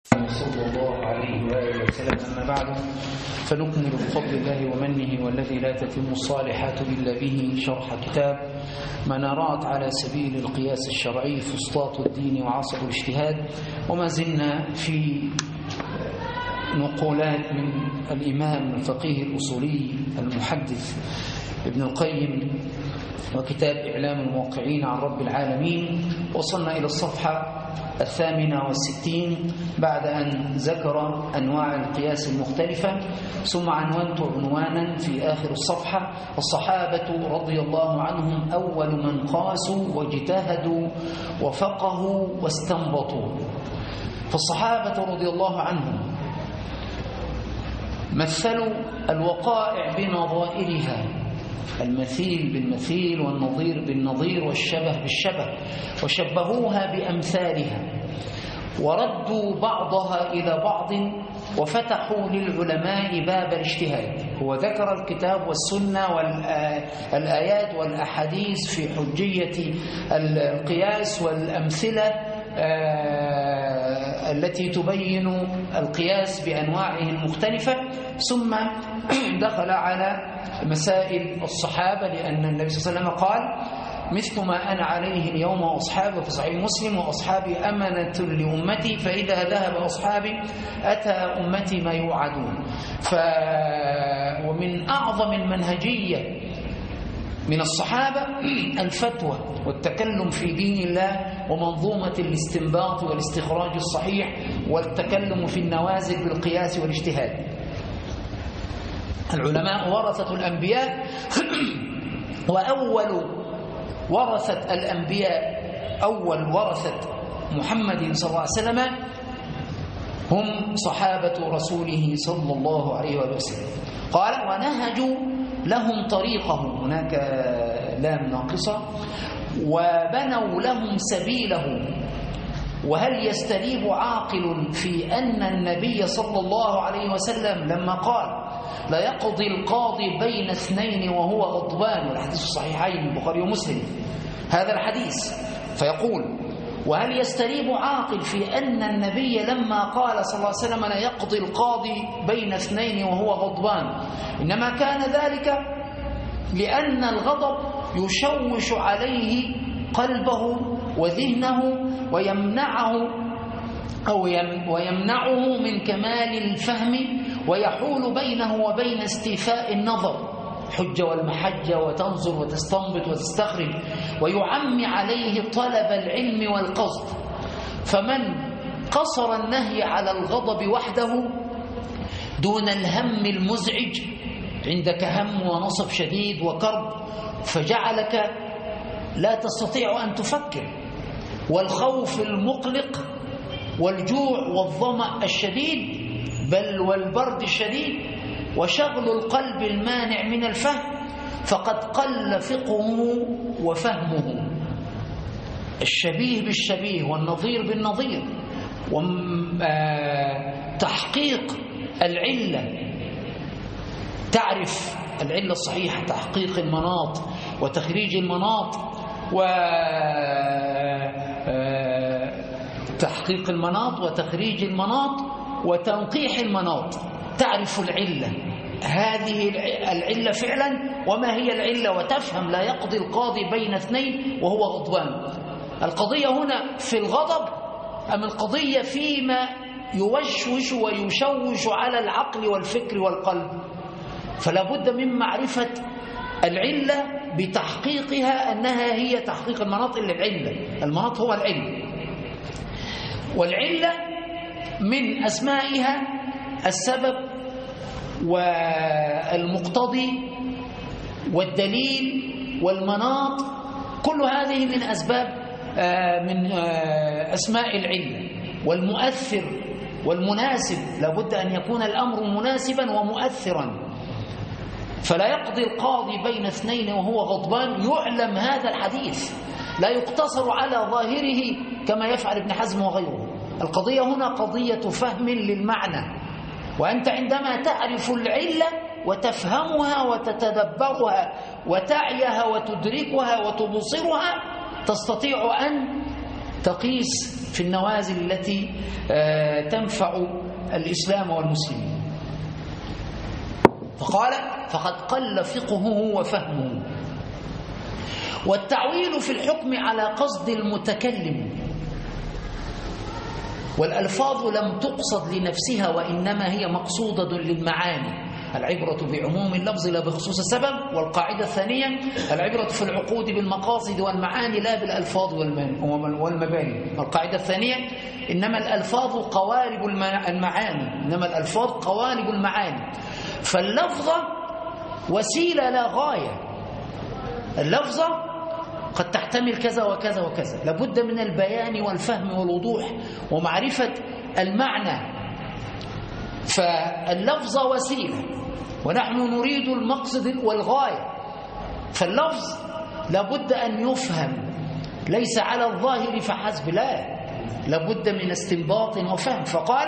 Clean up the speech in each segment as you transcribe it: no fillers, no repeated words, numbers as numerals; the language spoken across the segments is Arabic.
صلى الله عليه وآله وسلم. أما بعد، فنكمل بفضل الله ومنه والذي لا تتم الصالحات إلا به شرح كتاب منارات على سبيل القياس الشرعي فسطاط الدين وعصب الاجتهاد. وما زلنا في نقولات من الإمام الفقيه الأصولي المحدث ابن القيم وكتاب إعلام الموقعين عن رب العالمين. وصلنا إلى الصفحة 68 بعد أن ذكر أنواع القياس المختلفة، ثم عنوانت عنوانا في آخر الصفحة: الصحابة رضي الله عنهم أول من قاسوا واجتهدوا وفقهوا واستنبطوا. فالصحابة رضي الله عنهم مثلوا الوقائع بنظائرها، المثيل بالمثيل والنظير بالنظير والشبه بالشبه، وشبهوها بأمثالها، وردوا بعضها إلى بعض، وفتحوا للعلماء باب الاجتهاد. هو ذكر الكتاب والسنة والآيات والأحاديث في حجية القياس والأمثلة التي تبين القياس بأنواعه المختلفة، ثم دخل على مسائل الصحابة، لأن النبي صلى الله عليه وسلم قال: مثل ما أنا عليه اليوم وأصحابي في صحيح مسلم، وأصحابي أمنة لأمتي، فإذا ذهب أصحابي أتى أمتي ما يوعدون. ومن أعظم المنهجية من الصحابة الفتوى والتكلم في دين الله ومنظومة الاستنباط والاستخراج الصحيح والتكلم في النوازل بالقياس والاجتهاد. العلماء ورثة الأنبياء، وأول ورثة الأنبياء أول ورثة محمد صلى الله عليه وسلم هم صحابة رسوله صلى الله عليه وسلم. قال: ونهجوا لهم طريقه، هناك لام ناقصة، وبنوا لهم سبيله. وهل يستريب عاقل في أن النبي صلى الله عليه وسلم لما قال: لا يقضي القاضي بين اثنين وهو غضبان، والحديث الصحيحين البخاري ومسلم هذا الحديث، فيقول: وهل يستريب عاقل في أن النبي لما قال صلى الله عليه وسلم لا يقضي القاضي بين اثنين وهو غضبان، إنما كان ذلك لأن الغضب يشوش عليه قلبه وذهنه ويمنعه من كمال الفهم، ويحول بينه وبين استيفاء النظر، حجة والمحجة، وتنظر وتستنبط وتستخرج، ويعمي عليه طلب العلم والقصد. فمن قصر النهي على الغضب وحده دون الهم المزعج، عندك هم ونصب شديد وكرب فجعلك لا تستطيع أن تفكر، والخوف المقلق، والجوع والظمأ الشديد، بل والبرد الشديد، وشغل القلب المانع من الفهم، فقد قل فقهه وفهمه. الشبيه بالشبيه والنظير بالنظير، وتحقيق العلة، تعرف العلة الصحيحة، تحقيق المناط وتخريج المناط، تحقيق المناط وتخريج المناط وتنقيح المناط، تعرف العلة، هذه العلة فعلا وما هي العلة، وتفهم لا يقضي القاضي بين اثنين وهو غضبان. القضية هنا في الغضب أم القضية فيما يوشوش ويشوش على العقل والفكر والقلب؟ فلا بد من معرفة العلة بتحقيقها، أنها هي تحقيق المناط. إلا العلة، المناط هو العلم، والعلة من أسمائها السبب والمقتضي والدليل والمناط، كل هذه من أسباب من أسماء العلة. والمؤثر والمناسب، لابد أن يكون الأمر مناسبا ومؤثرا. فلا يقضي القاضي بين اثنين وهو غضبان، يعلم هذا الحديث، لا يقتصر على ظاهره كما يفعل ابن حزم وغيره. القضية هنا قضية فهم للمعنى، وأنت عندما تعرف العلة وتفهمها وتتدبرها وتعيها وتدركها وتبصرها، تستطيع أن تقيس في النوازل التي تنفع الإسلام والمسلمين. فقال فقد قل فقهه وفهمه. والتعويل في الحكم على قصد المتكلم، والألفاظ لم تقصد لنفسها وإنما هي مقصودة للمعاني. العبرة بعموم اللفظ لا بخصوص السبب. والقاعدة الثانية العبرة في العقود بالمقاصد والمعاني لا بالألفاظ والمباني. القاعدة الثانية إنما الألفاظ قوالب المعاني، إنما الألفاظ قوالب المعاني. فاللفظة وسيلة لا غاية. اللفظة قد تحتمل كذا وكذا وكذا، لابد من البيان والفهم والوضوح ومعرفة المعنى. فاللفظة وسيلة ونحن نريد المقصد والغاية. فاللفظ لابد أن يفهم ليس على الظاهر فحسب، لا، لابد من استنباط وفهم. فقال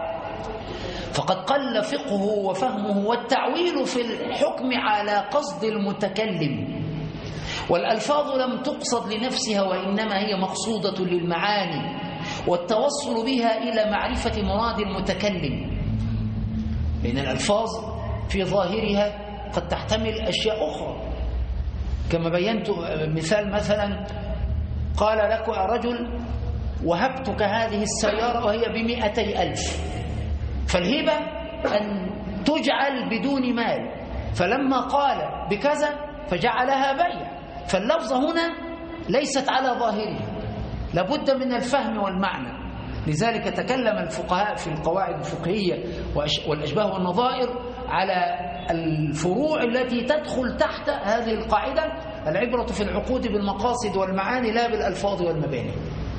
فقد قل فقهه وفهمه. والتعويل في الحكم على قصد المتكلم، والألفاظ لم تقصد لنفسها وإنما هي مقصودة للمعاني، والتوصل بها إلى معرفة مراد المتكلم، لأن الألفاظ في ظاهرها قد تحتمل أشياء أخرى. كما بينت مثلا قال لك رجل وهبتك هذه السيارة وهي ب200,000، فالهبة أن تجعل بدون مال، فلما قال بكذا فجعلها بيع. فاللفظة هنا ليست على ظاهرها، لابد من الفهم والمعنى. لذلك تكلم الفقهاء في القواعد الفقهية والأشباه والنظائر على الفروع التي تدخل تحت هذه القاعدة: العبرة في العقود بالمقاصد والمعاني لا بالألفاظ والمباني.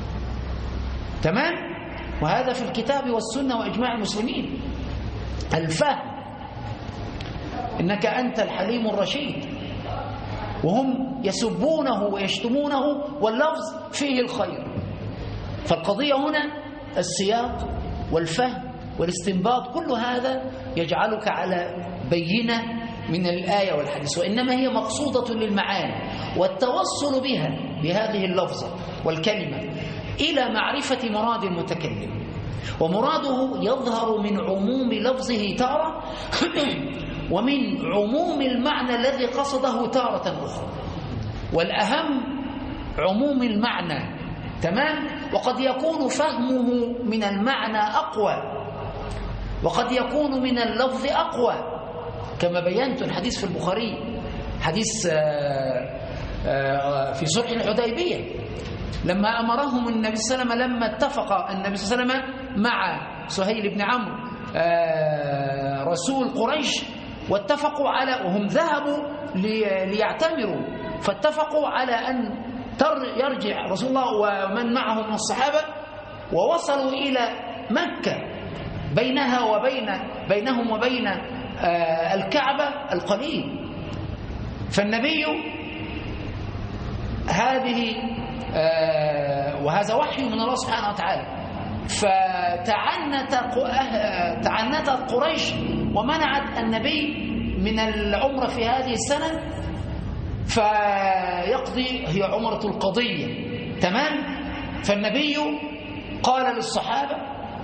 تمام؟ وهذا في الكتاب والسنة وإجماع المسلمين. الفهم، إنك أنت الحليم الرشيد، وهم يسبونه ويشتمونه واللفظ فيه الخير. فالقضية هنا السياق والفهم والاستنباط، كل هذا يجعلك على بينة من الآية والحديث، وإنما هي مقصودة للمعاني، والتوصل بها بهذه اللفظة والكلمة إلى معرفة مراد المتكلم. ومراده يظهر من عموم لفظه تارة ومن عموم المعنى الذي قصده تارة أخرى. والأهم عموم المعنى، تمام؟ وقد يكون فهمه من المعنى أقوى، وقد يكون من اللفظ أقوى، كما بينت الحديث في البخاري، حديث في صلح الحديبية، لما أمرهم النبي صلى الله عليه وسلم، لما اتفق النبي صلى الله عليه وسلم مع سهيل بن عمرو رسول قريش، واتفقوا على، وهم ذهبوا ليعتمروا، فاتفقوا على أن يرجع رسول الله ومن معه من الصحابة، ووصلوا إلى مكة بينهم وبين الكعبة القليل. فالنبي وهذا وحي من الله سبحانه وتعالى، فتعنتت قريش ومنعت النبي من العمرة في هذه السنة، فيقضي، هي عمرة القضية، تمام؟ فالنبي قال للصحابة: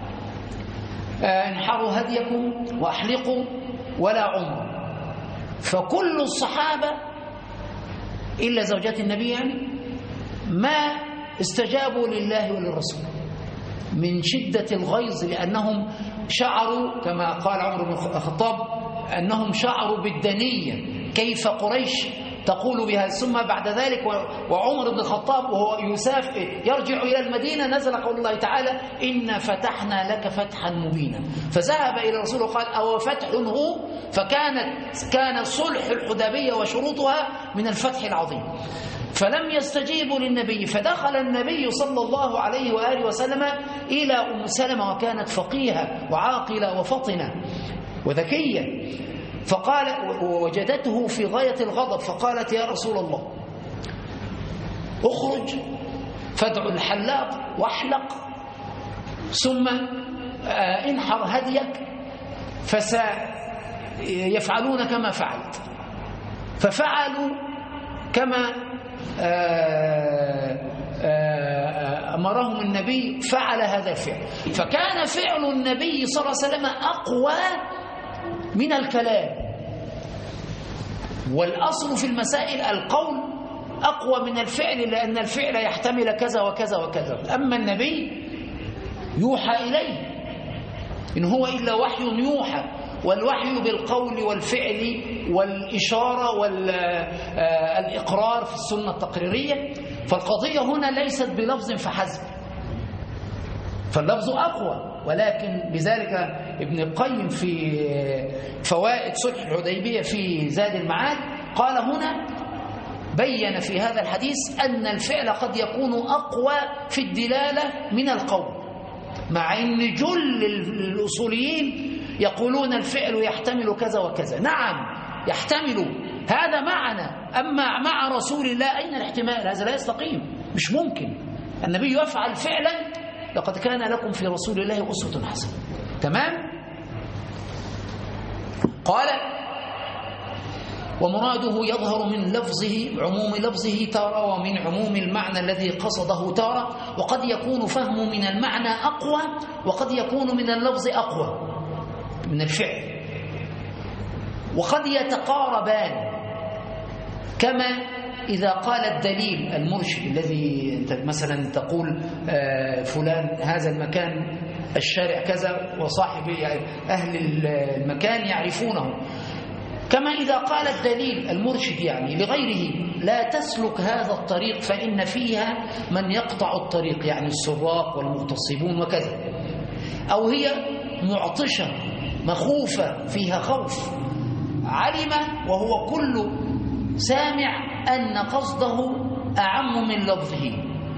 انحروا هديكم وأحلقوا ولا عمر. فكل الصحابة إلا زوجات النبي يعني ما استجابوا لله وللرسول من شدة الغيظ، لأنهم شعروا كما قال عمر بن الخطاب أنهم شعروا بالدنية، كيف قريش تقول بها. ثم بعد ذلك وعمر بن الخطاب وهو يرجع إلى المدينة نزل قول الله تعالى: إنا فتحنا لك فتحا مبينا. فذهب إلى الرسول وقال: أو فتح هو؟ كان صلح الحديبية وشروطها من الفتح العظيم. فلم يستجيبوا للنبي، فدخل النبي صلى الله عليه وآله وسلم إلى أم سلمة، وكانت فقيهة وعاقلة وفطنة وذكية، فقال، ووجدته في غاية الغضب، فقالت: يا رسول الله، اخرج فادع الحلاق واحلق، ثم انحر هديك، فسيفعلون كما فعلت. ففعلوا كما أمرهم النبي فعل هذا الفعل، فكان فعل النبي صلى الله عليه وسلم أقوى من الكلام. والأصل في المسائل القول أقوى من الفعل، لأن الفعل يحتمل كذا وكذا وكذا. أما النبي يوحى إليه، إن هو إلا وحي يوحى، والوحي بالقول والفعل والإشارة والإقرار في السنة التقريرية. فالقضية هنا ليست بلفظ فحسب، فاللفظ أقوى. ولكن لذلك ابن القيم في فوائد صلح الحديبية في زاد المعاد قال هنا بين في هذا الحديث أن الفعل قد يكون أقوى في الدلالة من القول، مع أن جل الأصوليين يقولون الفعل يحتمل كذا وكذا. نعم يحتمل، هذا معنا، أما مع رسول الله أين الاحتمال؟ هذا لا يستقيم، مش ممكن. النبي يفعل فعلا لقد كان لكم في رسول الله أسوة حسنة. تمام؟ قال ومراده يظهر من لفظه عموم لفظه تارة، ومن عموم المعنى الذي قصده تارة، وقد يكون فهمه من المعنى أقوى، وقد يكون من اللفظ أقوى من الفعل، وقد يتقاربان. كما إذا قال الدليل المرشد الذي مثلا تقول فلان هذا المكان الشارع كذا، وصاحب أهل المكان يعرفونه، كما إذا قال الدليل المرشد يعني لغيره لا تسلك هذا الطريق فإن فيها من يقطع الطريق، يعني السراق والمغتصبون وكذا، أو هي معطشة مخوفة فيها خوف، علم وهو كل سامع أن قصده أعم من لفظه،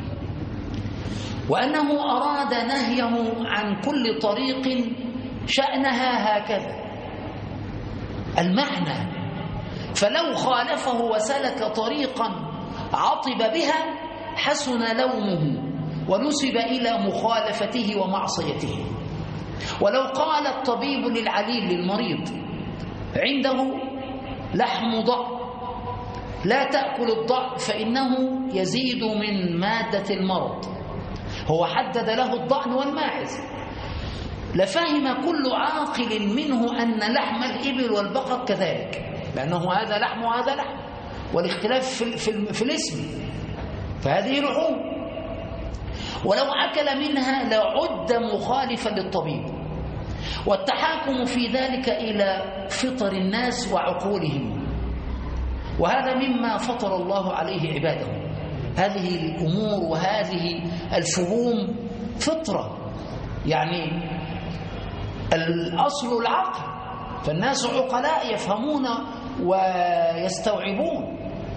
وأنه أراد نهيه عن كل طريق شأنها هكذا المعنى. فلو خالفه وسلك طريقا عطب بها حسن لومه ونسب إلى مخالفته ومعصيته. ولو قال الطبيب للعليل للمريض عنده لحم ضأن لا تأكل الضأن فإنه يزيد من مادة المرض، هو حدد له الضأن والماعز، لفهم كل عاقل منه أن لحم الإبل والبقر كذلك، لأنه هذا لحم وهذا لحم، والاختلاف في الاسم، فهذه لحوم. ولو أكل منها لعد مخالفا للطبيب. والتحاكم في ذلك إلى فطر الناس وعقولهم، وهذا مما فطر الله عليه عباده. هذه الأمور وهذه الفهوم فطرة، يعني الأصل العقل، فالناس عقلاء يفهمون ويستوعبون،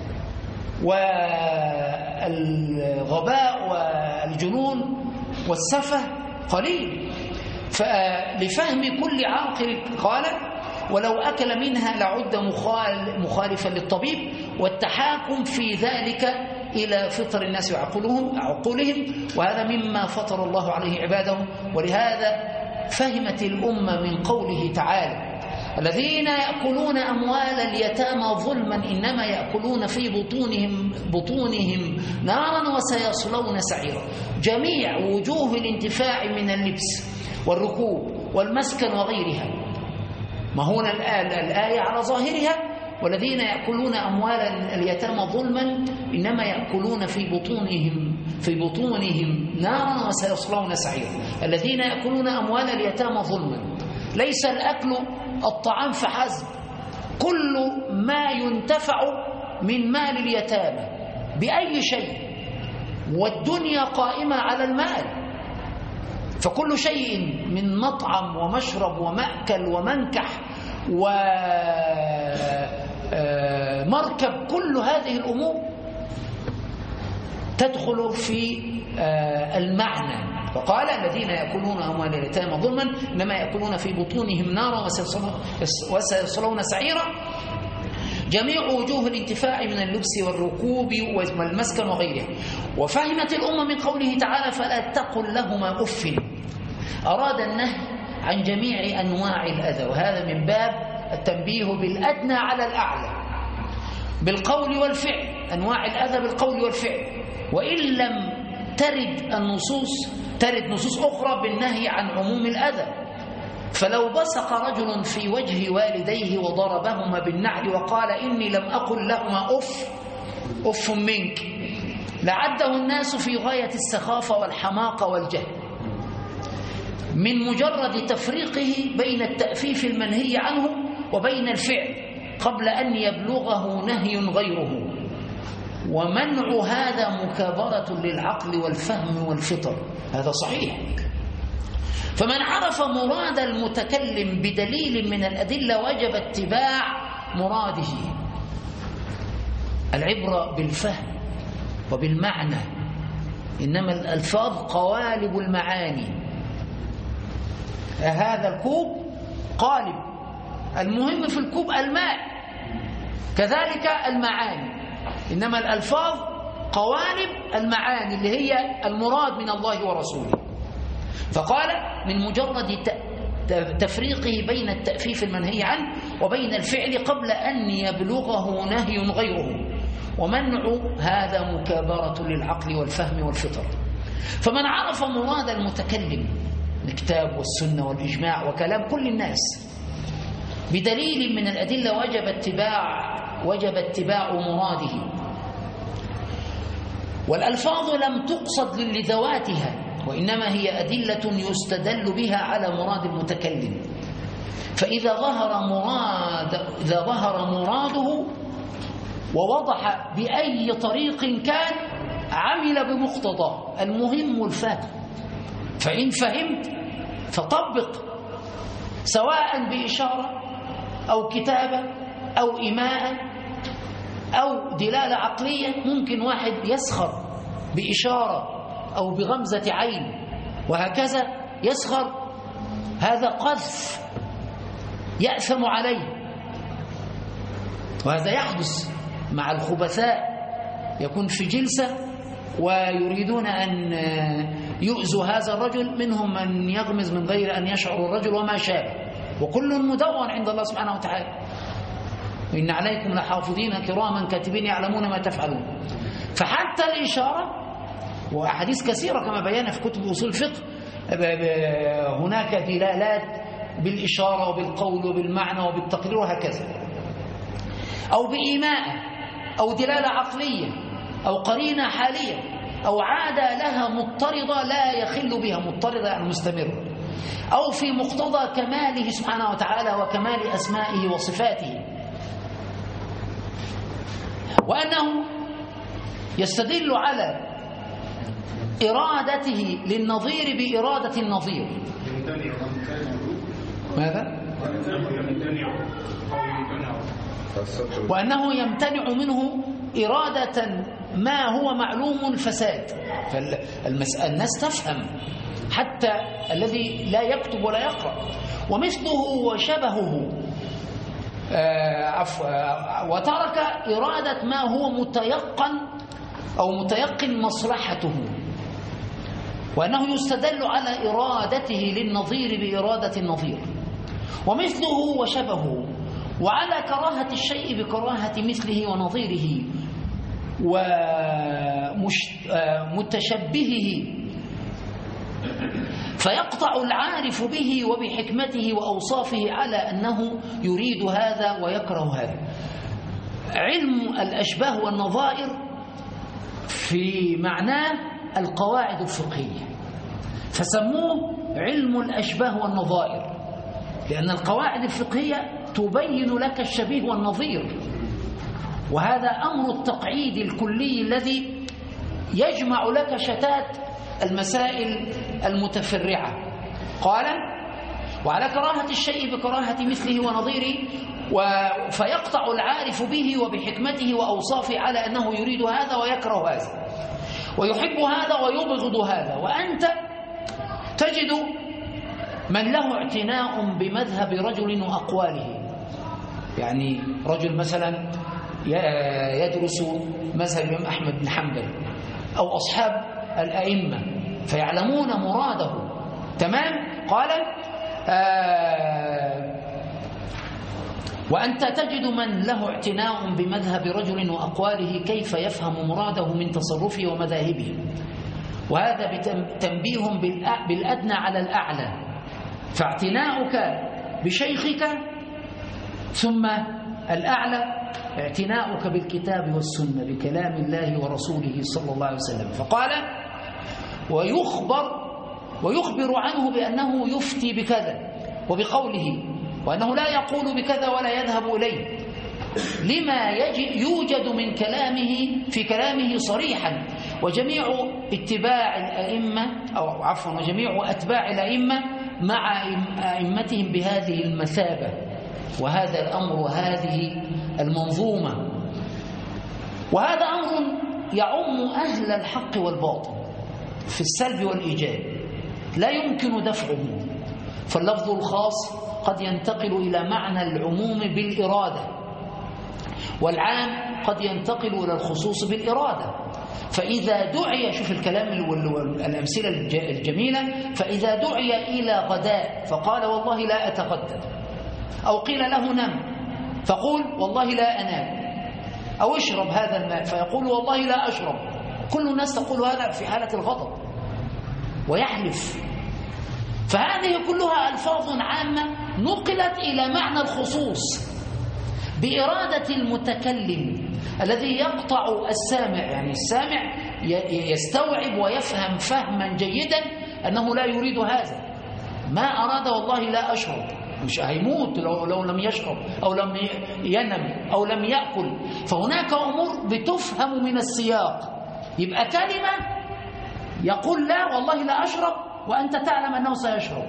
والغباء والجنون والسفه قليل. فلفهم كل عاقل قال ولو أكل منها لعد مخالفا للطبيب. والتحاكم في ذلك إلى فطر الناس وعقولهم، وهذا مما فطر الله عليه عباده. ولهذا فهمت الأمة من قوله تعالى الذين يأكلون أموال اليتامى ظلما إنما يأكلون في بطونهم نارا وسيصلون سعيرا. جميع وجوه الانتفاع من اللبس والركوب والمسكن وغيرها. ما هنا الآية على ظاهرها والذين يأكلون أموال اليتامى ظلما إنما يأكلون في بطونهم نارا وسيصلون سعيرا. الذين يأكلون أموال اليتامى ظلما، ليس الأكل الطعام فحسب، كل ما ينتفع من مال اليتامى بأي شيء، والدنيا قائمة على المال، فكل شيء من مطعم ومشرب ومأكل ومنكح ومركب، كل هذه الأمور تدخل في المعنى. وقال الذين يأكلون أموال اليتامى ظلما إنما يأكلون في بطونهم نارا وسيصلون سعيرا. جميع وجوه الانتفاع من اللبس والركوب والمسكن وغيره. وفهمت الأمة من قوله تعالى فلا تقل لهما أف، أراد النهي عن جميع أنواع الأذى، وهذا من باب التنبيه بالأدنى على الأعلى بالقول والفعل، أنواع الأذى بالقول والفعل. وإن لم ترد نصوص أخرى بالنهي عن عموم الأذى. فلو بصق رجل في وجه والديه وضربهما بالنعل وقال إني لم أقل لهما أف منك، لعده الناس في غاية السخافة والحماقة والجهل من مجرد تفريقه بين التأفيف المنهي عنه وبين الفعل قبل أن يبلغه نهي غيره. ومنع هذا مكابرة للعقل والفهم والفطر، هذا صحيح. فمن عرف مراد المتكلم بدليل من الأدلة وجب اتباع مراده. العبرة بالفهم وبالمعنى، إنما الألفاظ قوالب المعاني. هذا الكوب قالب، المهم في الكوب الماء، كذلك المعاني، إنما الألفاظ قوالب المعاني اللي هي المراد من الله ورسوله. فقال من مجرد تفريقه بين التأفيف المنهي عنه وبين الفعل قبل أن يبلغه نهي غيره. ومنع هذا مكابرة للعقل والفهم والفطر. فمن عرف مراد المتكلم، الكتاب والسنة والإجماع وكلام كل الناس، بدليل من الأدلة وجب اتباع مراده. والألفاظ لم تقصد لذواتها، وإنما هي أدلة يستدل بها على مراد المتكلم. فإذا ظهر مراده ووضح بأي طريق كان عمل بمقتضاه، المهم الفهم. فإن فهمت فطبق، سواء بإشارة أو كتابة أو إيماء أو دلالة عقلية. ممكن واحد يسخر بإشارة أو بغمزة عين وهكذا يسخر، هذا قذف يأثم عليه. وهذا يحدث مع الخبثاء، يكون في جلسة ويريدون أن يؤذوا هذا الرجل، منهم من يغمز من غير أن يشعر الرجل وما شابه، وكل مدون عند الله سبحانه وتعالى. وإن عليكم لحافظين كراما كاتبين يعلمون ما تفعلون. فحتى الإشارة، وأحاديث كثيرة كما بينا في كتب أصول الفقه، هناك دلالات بالإشارة وبالقول وبالمعنى وبالتقرير وهكذا، أو بإيماء أو دلالة عقلية أو قرينة حالية أو عادة لها مضطردة لا يخل بها، مضطردة يعني مستمرة، أو في مقتضى كماله سبحانه وتعالى وكمال أسمائه وصفاته. وأنه يستدل على إرادته للنظير بإرادة النظير. ماذا؟ وأنه يمتنع منه إرادة ما هو معلوم الفساد. فالناس تفهم، حتى الذي لا يكتب ولا يقرأ. ومثله وشبهه وترك إرادة ما هو متيقن أو متيقن مصلحته، وأنه يستدل على إرادته للنظير بإرادة النظير. ومثله وشبهه، وعلى كراهة الشيء بكراهة مثله ونظيره ومتشبهه، فيقطع العارف به وبحكمته وأوصافه على أنه يريد هذا ويكره هذا. علم الأشباه والنظائر في معناه القواعد الفقهية، فسموه علم الأشباه والنظائر، لأن القواعد الفقهية تبين لك الشبيه والنظير. وهذا أمر التقعيد الكلي الذي يجمع لك شتات المسائل المتفرعة. قال وعلى كراهة الشيء بكراهة مثله ونظيره، فيقطع العارف به وبحكمته وأوصافه على أنه يريد هذا ويكره هذا ويحب هذا ويبغض هذا. وأنت تجد من له اعتناء بمذهب رجل وأقواله، يعني رجل مثلا يدرس مذهب الإمام أحمد بن حنبل أو أصحاب الأئمة فيعلمون مراده تمام. قال وأنت تجد من له اعتناء بمذهب رجل وأقواله كيف يفهم مراده من تصرفه ومذاهبه، وهذا تنبيه بالأدنى على الأعلى. فاعتناؤك بشيخك ثم الأعلى اعتناؤك بالكتاب والسنة بكلام الله ورسوله صلى الله عليه وسلم. فقال ويخبر عنه بأنه يفتي بكذا وبقوله، وأنه لا يقول بكذا ولا يذهب إليه، لما يوجد من كلامه في كلامه صريحا. وجميع اتباع الأئمة وجميع أتباع الأئمة مع أئمتهم بهذه المثابة وهذا الأمر وهذه المنظومة. وهذا أمر يعم أهل الحق والباطل في السلب والإيجاب، لا يمكن دفعه. فاللفظ الخاص قد ينتقل إلى معنى العموم بالإرادة، والعام قد ينتقل إلى الخصوص بالإرادة. فإذا دعي، شوف الكلام والأمثلة الجميلة، فإذا دعي إلى غداء فقال والله لا أتغدى، أو قيل له نم فقول والله لا أنام، أو اشرب هذا الماء فيقول والله لا أشرب. كل الناس تقول هذا في حالة الغضب ويحلف. فهذه كلها ألفاظ عامة نقلت إلى معنى الخصوص بإرادة المتكلم الذي يقطع السامع. يعني السامع يستوعب ويفهم فهما جيدا أنه لا يريد هذا، ما أراد والله لا أشرب، مش هيموت لو لم يشرب أو لم ينم أو لم يأكل. فهناك أمور بتفهم من السياق. يبقى كلمة يقول لا والله لا أشرب وأنت تعلم أنه سيشرب،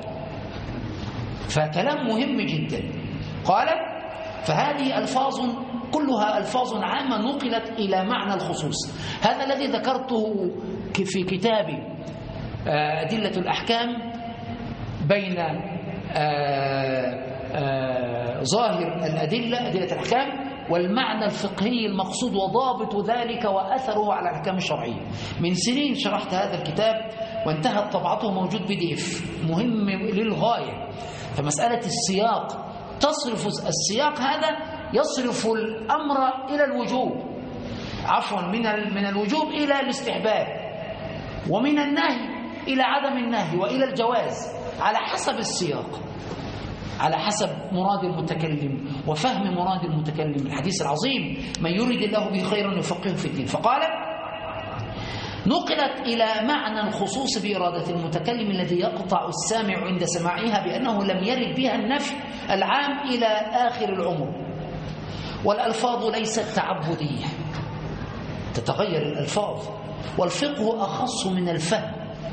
فكلام مهم جدا. قال فهذه ألفاظ كلها ألفاظ عامة نقلت إلى معنى الخصوص. هذا الذي ذكرته في كتابي أدلة الأحكام بين ظاهر الأدلة أدلة الأحكام والمعنى الفقهي المقصود وضابط ذلك وأثره على الأحكام الشرعية. من سنين شرحت هذا الكتاب وانتهت طبعته، موجود PDF مهم للغاية. فمسألة السياق تصرف السياق هذا يصرف الأمر إلى الوجوب، عفوا من الوجوب إلى الاستحباب، ومن النهي إلى عدم النهي وإلى الجواز على حسب السياق، على حسب مراد المتكلم وفهم مراد المتكلم. الحديث العظيم من يريد الله به خيرا يفقهه في الدين. فقال نقلت إلى معنى الخصوص بإرادة المتكلم الذي يقطع السامع عند سماعها بأنه لم يرد بها النفي العام إلى آخر العمر. والألفاظ ليست تعبدية، تتغير الألفاظ، والفقه أخص من الفهم،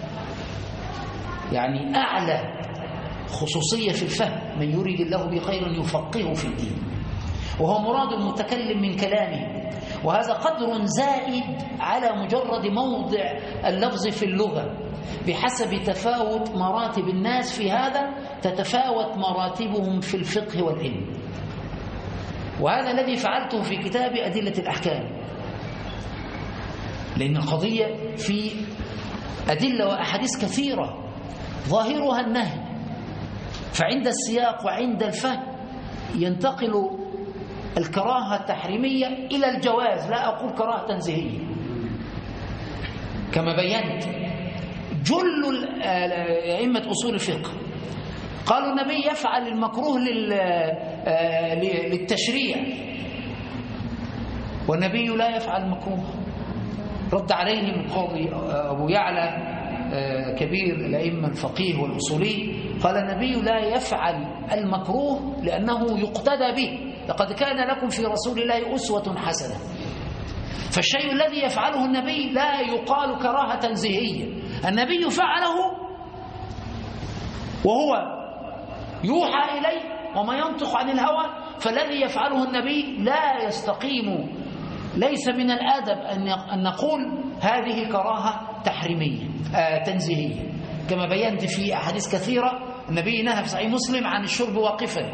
يعني أعلى خصوصية في الفهم. من يريد الله به خيرا يفقهه في الدين، وهو مراد المتكلم من كلامه. وهذا قدر زائد على مجرد موضع اللفظ في اللغة. بحسب تفاوت مراتب الناس في هذا تتفاوت مراتبهم في الفقه والعلم. وهذا الذي فعلته في كتاب أدلة الأحكام، لأن القضية في أدلة وأحاديث كثيرة ظاهرها النهي، فعند السياق وعند الفهم ينتقل الكراهة التحريمية إلى الجواز، لا أقول كراهة تنزيهية. كما بينت جل أئمة أصول الفقه قالوا النبي يفعل المكروه للتشريع والنبي لا يفعل المكروه. رد عليه القاضي أبو يعلى كبير الأئمة الفقيه والأصولي، قال النبي لا يفعل المكروه لأنه يقتدى به، لقد كان لكم في رسول الله أسوة حسنة. فالشيء الذي يفعله النبي لا يقال كراهة تنزيهية، النبي فعله وهو يوحى إليه وما ينطق عن الهوى، فالذي يفعله النبي لا يستقيم. ليس من الآدب أن نقول هذه كراهة تحريمية تنزيهية. كما بينت في أحاديث كثيرة النبي نهى في صحيح مسلم عن الشرب واقفا،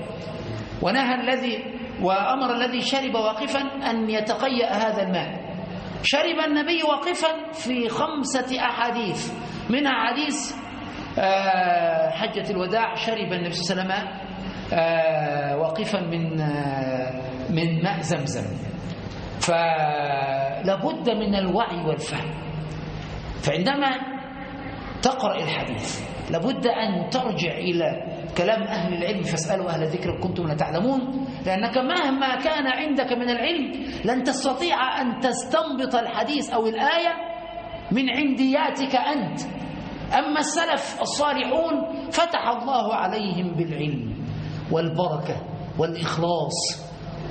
وأمر الذي شرب واقفا أن يتقيأ هذا الماء. شرب النبي واقفا في 5 أحاديث، منها حديث حجة الوداع شرب النبي صلى الله عليه وسلم واقفا من ماء زمزم. فلابد من الوعي والفهم. فعندما تقرأ الحديث لابد أن ترجع إلى كلام أهل العلم، فاسألوا أهل الذكر إن كنتم لا تعلمون، لأنك مهما كان عندك من العلم لن تستطيع أن تستنبط الحديث أو الآية من عندياتك أنت. أما السلف الصالحون فتح الله عليهم بالعلم والبركة والإخلاص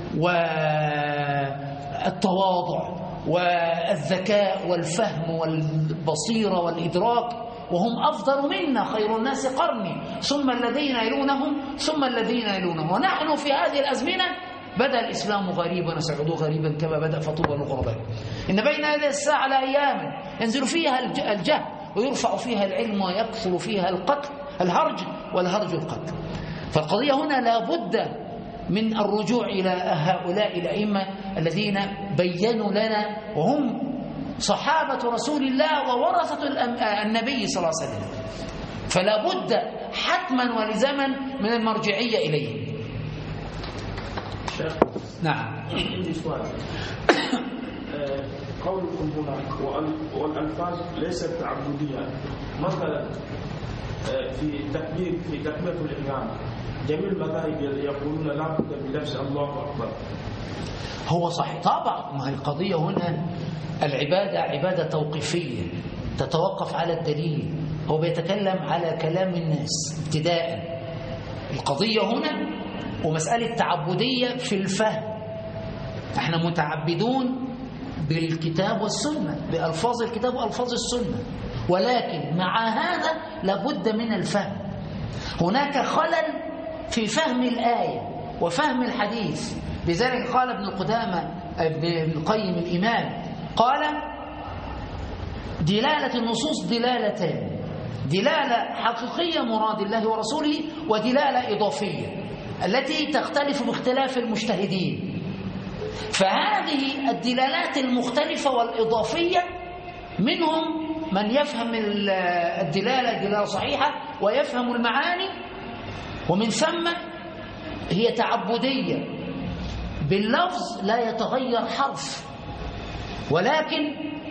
والتواضع والذكاء والفهم والبصيرة والإدراك، وهم أفضل منا، خير الناس قرني ثم الذين يلونهم ثم الذين يلونهم. ونحن في هذه الأزمنة بدأ الإسلام غريبا وسيعود غريبا كما بدأ فطوبى للغرباء. إن بين هذه الساعة لأيام ينزل فيها الجهل ويرفع فيها العلم ويكثر فيها القتل، الهرج والهرج القتل. فالقضية هنا لا بد من الرجوع إلى هؤلاء الأئمة الذين بيّنوا لنا، وهم صحابة رسول الله وورثة النبي صلى الله عليه وسلم، فلا بد حتما ولزما من المرجعية إليه. نعم. عندي سؤال. قولكم هنا والألفاظ ليست تعبدية، مثلا في تكبيرة الإحرام جميع المذاهب يقولون لا بد بلفظ الله أكبر. هو صحيح طبعا، ما هي القضية هنا العبادة عبادة توقيفية تتوقف على الدليل، هو بيتكلم على كلام الناس ابتداء. القضية هنا ومسألة تعبدية في الفهم، احنا متعبدون بالكتاب والسنة، بألفاظ الكتاب وألفاظ السنة، ولكن مع هذا لابد من الفهم. هناك خلل في فهم الآية وفهم الحديث، لذلك قال ابن القيم الإمام قال دلالة النصوص دلالتان: دلالة حقيقية مراد الله ورسوله، ودلالة إضافية التي تختلف باختلاف المجتهدين. فهذه الدلالات المختلفة والإضافية منهم من يفهم الدلالة دلالة صحيحة ويفهم المعاني، ومن ثم هي تعبدية باللفظ لا يتغير حرف، ولكن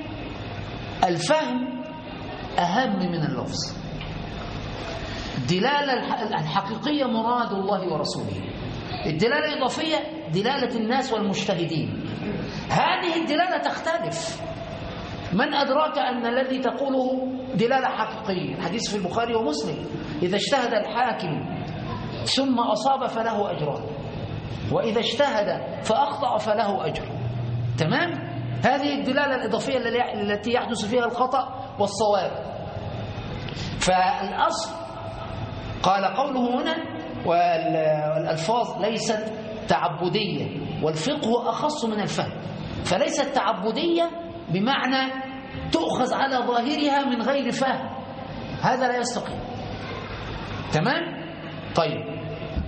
الفهم أهم من اللفظ. الدلالة الحقيقية مراد الله ورسوله، الدلالة الإضافية دلالة الناس والمجتهدين. هذه الدلالة تختلف. من أدراك أن الذي تقوله دلالة حقيقية؟ الحديث في البخاري ومسلم: إذا اجتهد الحاكم ثم أصاب فله أجران، وإذا اجتهد فأخطأ فله أجر. تمام؟ هذه الدلالة الإضافية التي يحدث فيها الخطأ والصواب. فالأصل قال قوله هنا والألفاظ ليست تعبدية، والفقه أخص من الفهم، فليست تعبدية بمعنى تؤخذ على ظاهرها من غير فهم، هذا لا يستقيم. تمام؟ طيب.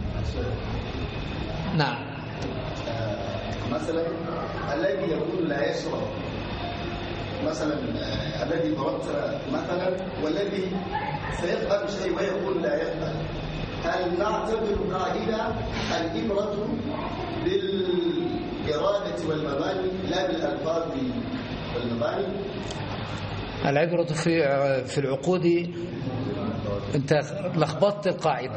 نعم. مثلا الذي يقول لا يشرب، مثلا الذي ضربت مثلا، والذي سيفعل شيء ويقول لا يفعل، هل نعتبر قاعدة الإبرة بالإرادة والمباني لا بالألفاظ والمباني؟ العبرة في العقود، انت لخبطت القاعدة.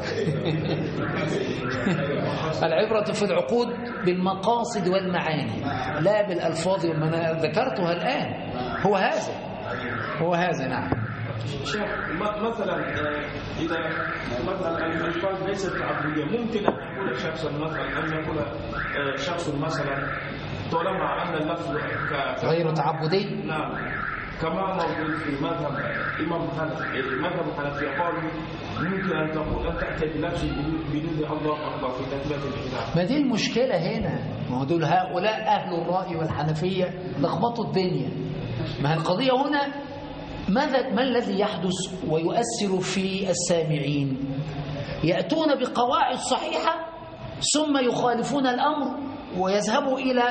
العبرة في العقود بالمقاصد والمعاني لا بالألفاظ والمعاني، ذكرتها الآن. هو هذا. نعم. مثلا إذا مثلا الألفاظ ليست تعبدية، ممكن أن يقول شخص مثلا طالما أن اللفظ غير تعبدي. نعم، كما موجود في مذهب الإمام الحنفي قالوا ممكن أن تقول أن تأتي بلفظ بدون الله أكبر في تكبيرة الإحرام. ما دي المشكلة هنا، ما هو دول هؤلاء أهل الرأي والحنفية لخبطوا الدنيا. ما القضية هنا ما الذي يحدث ويؤثر في السامعين؟ يأتون بقواعد صحيحة ثم يخالفون الأمر ويذهبوا إلى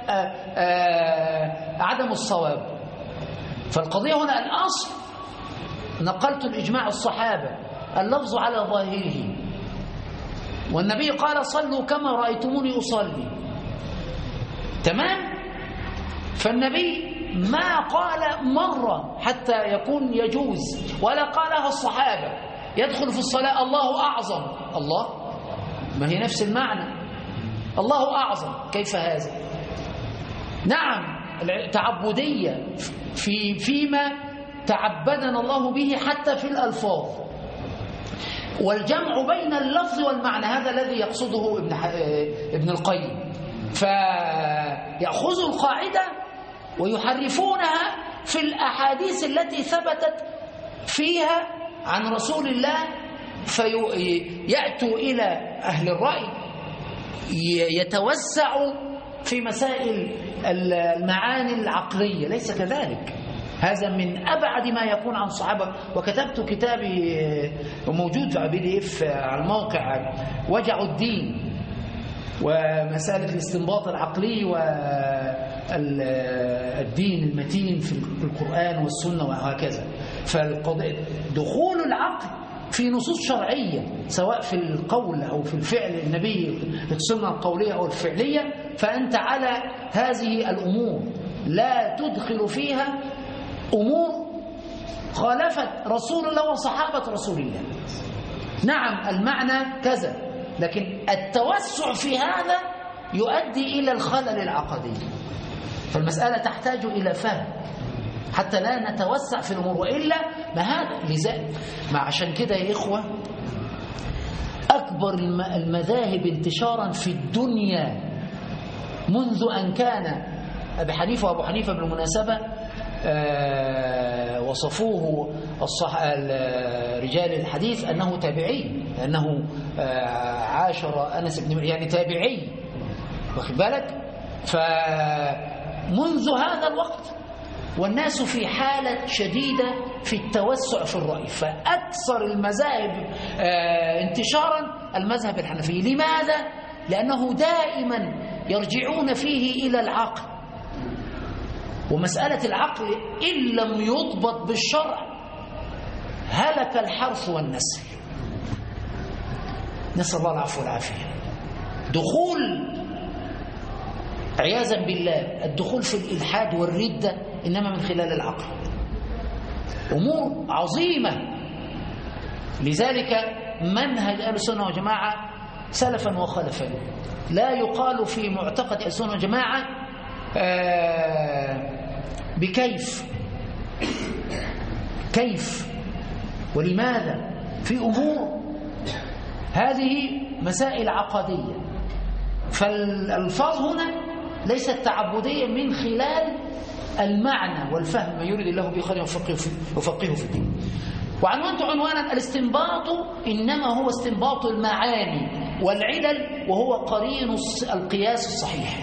عدم الصواب. فالقضية هنا الأصل نقلت الإجماع الصحابة، اللفظ على ظاهره، والنبي قال صلوا كما رأيتموني أصلي. تمام؟ فالنبي ما قال مرة حتى يكون يجوز، ولا قالها الصحابة. يدخل في الصلاة الله أعظم، الله ما هي نفس المعنى، الله أعظم، كيف هذا؟ نعم تعبدية فيما تعبدنا الله به حتى في الألفاظ، والجمع بين اللفظ والمعنى هذا الذي يقصده ابن القيم. فيأخذوا القاعدة ويحرفونها في الأحاديث التي ثبتت فيها عن رسول الله، فيأتوا إلى أهل الرأي يتوسعوا في مسائل المعاني العقلية. ليس كذلك، هذا من أبعد ما يكون عن الصحابة. وكتبت كتابي وموجود في PDF على الموقع وجع الدين، ومسألة الاستنباط العقلي والدين المتين في القرآن والسنة وهكذا. فدخول العقل في نصوص شرعية سواء في القول أو في الفعل النبي في السنة القولية أو الفعلية، فأنت على هذه الأمور لا تدخل فيها أمور خالفت رسول الله وصحابة رسول الله. نعم المعنى كذا، لكن التوسع في هذا يؤدي إلى الخلل العقدي. فالمسألة تحتاج إلى فهم حتى لا نتوسع في الأمور، وإلا ما هذا لذلك. عشان كده يا إخوة، أكبر المذاهب انتشارا في الدنيا منذ أن كان أبي حنيفة وأبو حنيفة بالمناسبة وصفوه رجال الحديث أنه تابعي، لأنه عاشر أنس بن يعني تابعي، واخد بالك؟ فمنذ هذا الوقت والناس في حالة شديدة في التوسع في الرأي. فأكثر المذاهب انتشارا المذهب الحنفي. لماذا؟ لأنه دائما يرجعون فيه إلى العقل، ومسألة العقل إن لم يضبط بالشرع هلك الحرث والنسل. نسأل الله العفو والعافية. دخول عياذا بالله الدخول في الإلحاد والردة إنما من خلال العقل، أمور عظيمة. لذلك منهج أهل السنة والجماعة سلفا وخلفا، لا يقال في معتقد أهل السنة والجماعة كيف ولماذا في أمور هذه مسائل عقدية. فالألفاظ هنا ليست تعبدية من خلال المعنى والفهم، ما يريد الله به خيرا يفقهه في الدين. وعنوانت عنوانا الاستنباط إنما هو استنباط المعاني والعلل، وهو قرين القياس الصحيح.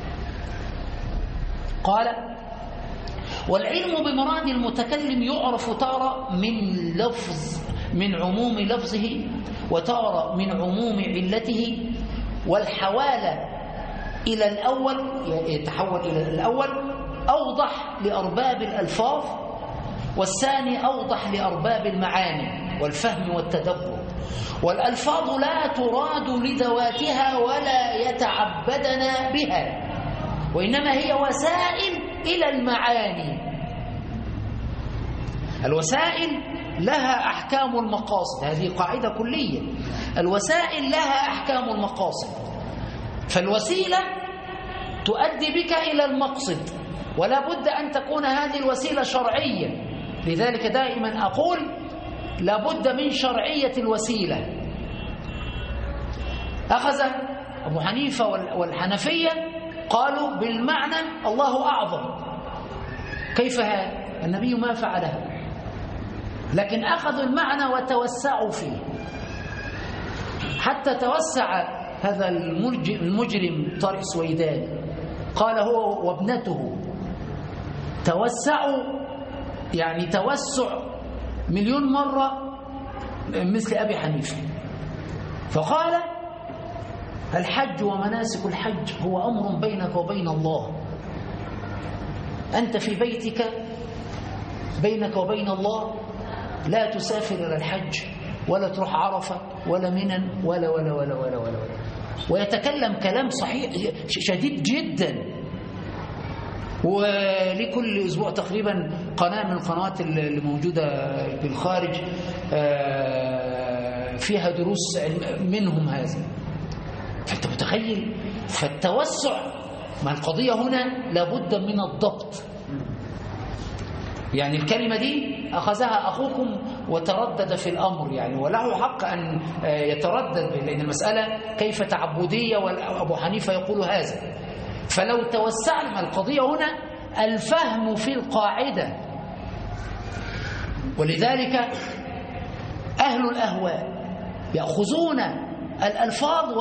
قال: والعلم بمراد المتكلم يعرف تارة من عموم لفظه، وتارة من عموم علته، والحوالة إلى الأول يتحول إلى الأول أوضح لأرباب الألفاظ، والثاني أوضح لأرباب المعاني والفهم والتدبر. والألفاظ لا تراد لذواتها ولا يتعبدنا بها، وإنما هي وسائل إلى المعاني. الوسائل لها أحكام المقاصد، هذه قاعدة كلية. الوسائل لها أحكام المقاصد، فالوسيلة تؤدي بك إلى المقصد، ولا بد أن تكون هذه الوسيلة شرعية. لذلك دائما أقول لا بد من شرعية الوسيلة. أخذ أبو حنيفة والحنفية قالوا بالمعنى الله أعظم. كيف هذا؟ النبي ما فعلها، لكن أخذوا المعنى وتوسعوا فيه، حتى توسع هذا المجرم طارق سويدان، قال هو وابنته توسعوا، يعني توسع 1,000,000 مرة مثل أبي حنيفة. فقال: الحج ومناسك الحج هو أمر بينك وبين الله، أنت في بيتك بينك وبين الله، لا تسافر إلى الحج ولا تروح عرفة ولا منى ولا ولا ولا ولا ولا ولا. ويتكلم كلام صحيح شديد جدا. ولكل أسبوع تقريبا قناة من القنوات اللي موجودة بالخارج فيها دروس منهم هذا. فأنت متخيل؟ فالتوسع مع القضية هنا لابد من الضبط. يعني الكلمة دي أخذها أخوكم وتردد في الأمر، يعني وله حق أن يتردد، لأن المسألة كيف تعبدية، وأبو حنيفة يقول هذا. فلو توسعنا مع القضية هنا الفهم في القاعدة. ولذلك أهل الأهواء يأخذون الألفاظ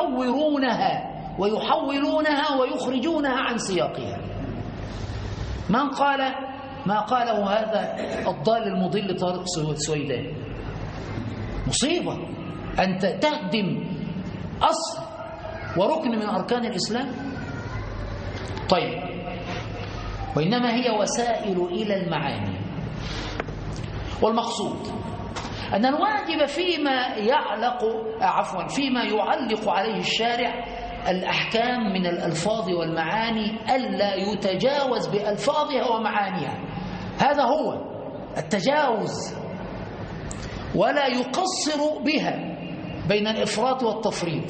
ويحولونها ويخرجونها عن سياقها. من قال ما قاله هذا الضال المضل طارق سويدان؟ مصيبة أنت تهدم أصل وركن من أركان الإسلام. طيب، وإنما هي وسائل إلى المعاني. والمقصود أن الواجب فيما يعلق عليه الشارع الأحكام من الألفاظ والمعاني ألا يتجاوز بألفاظها ومعانيها، هذا هو التجاوز، ولا يقصر بها بين الإفراط والتفريط،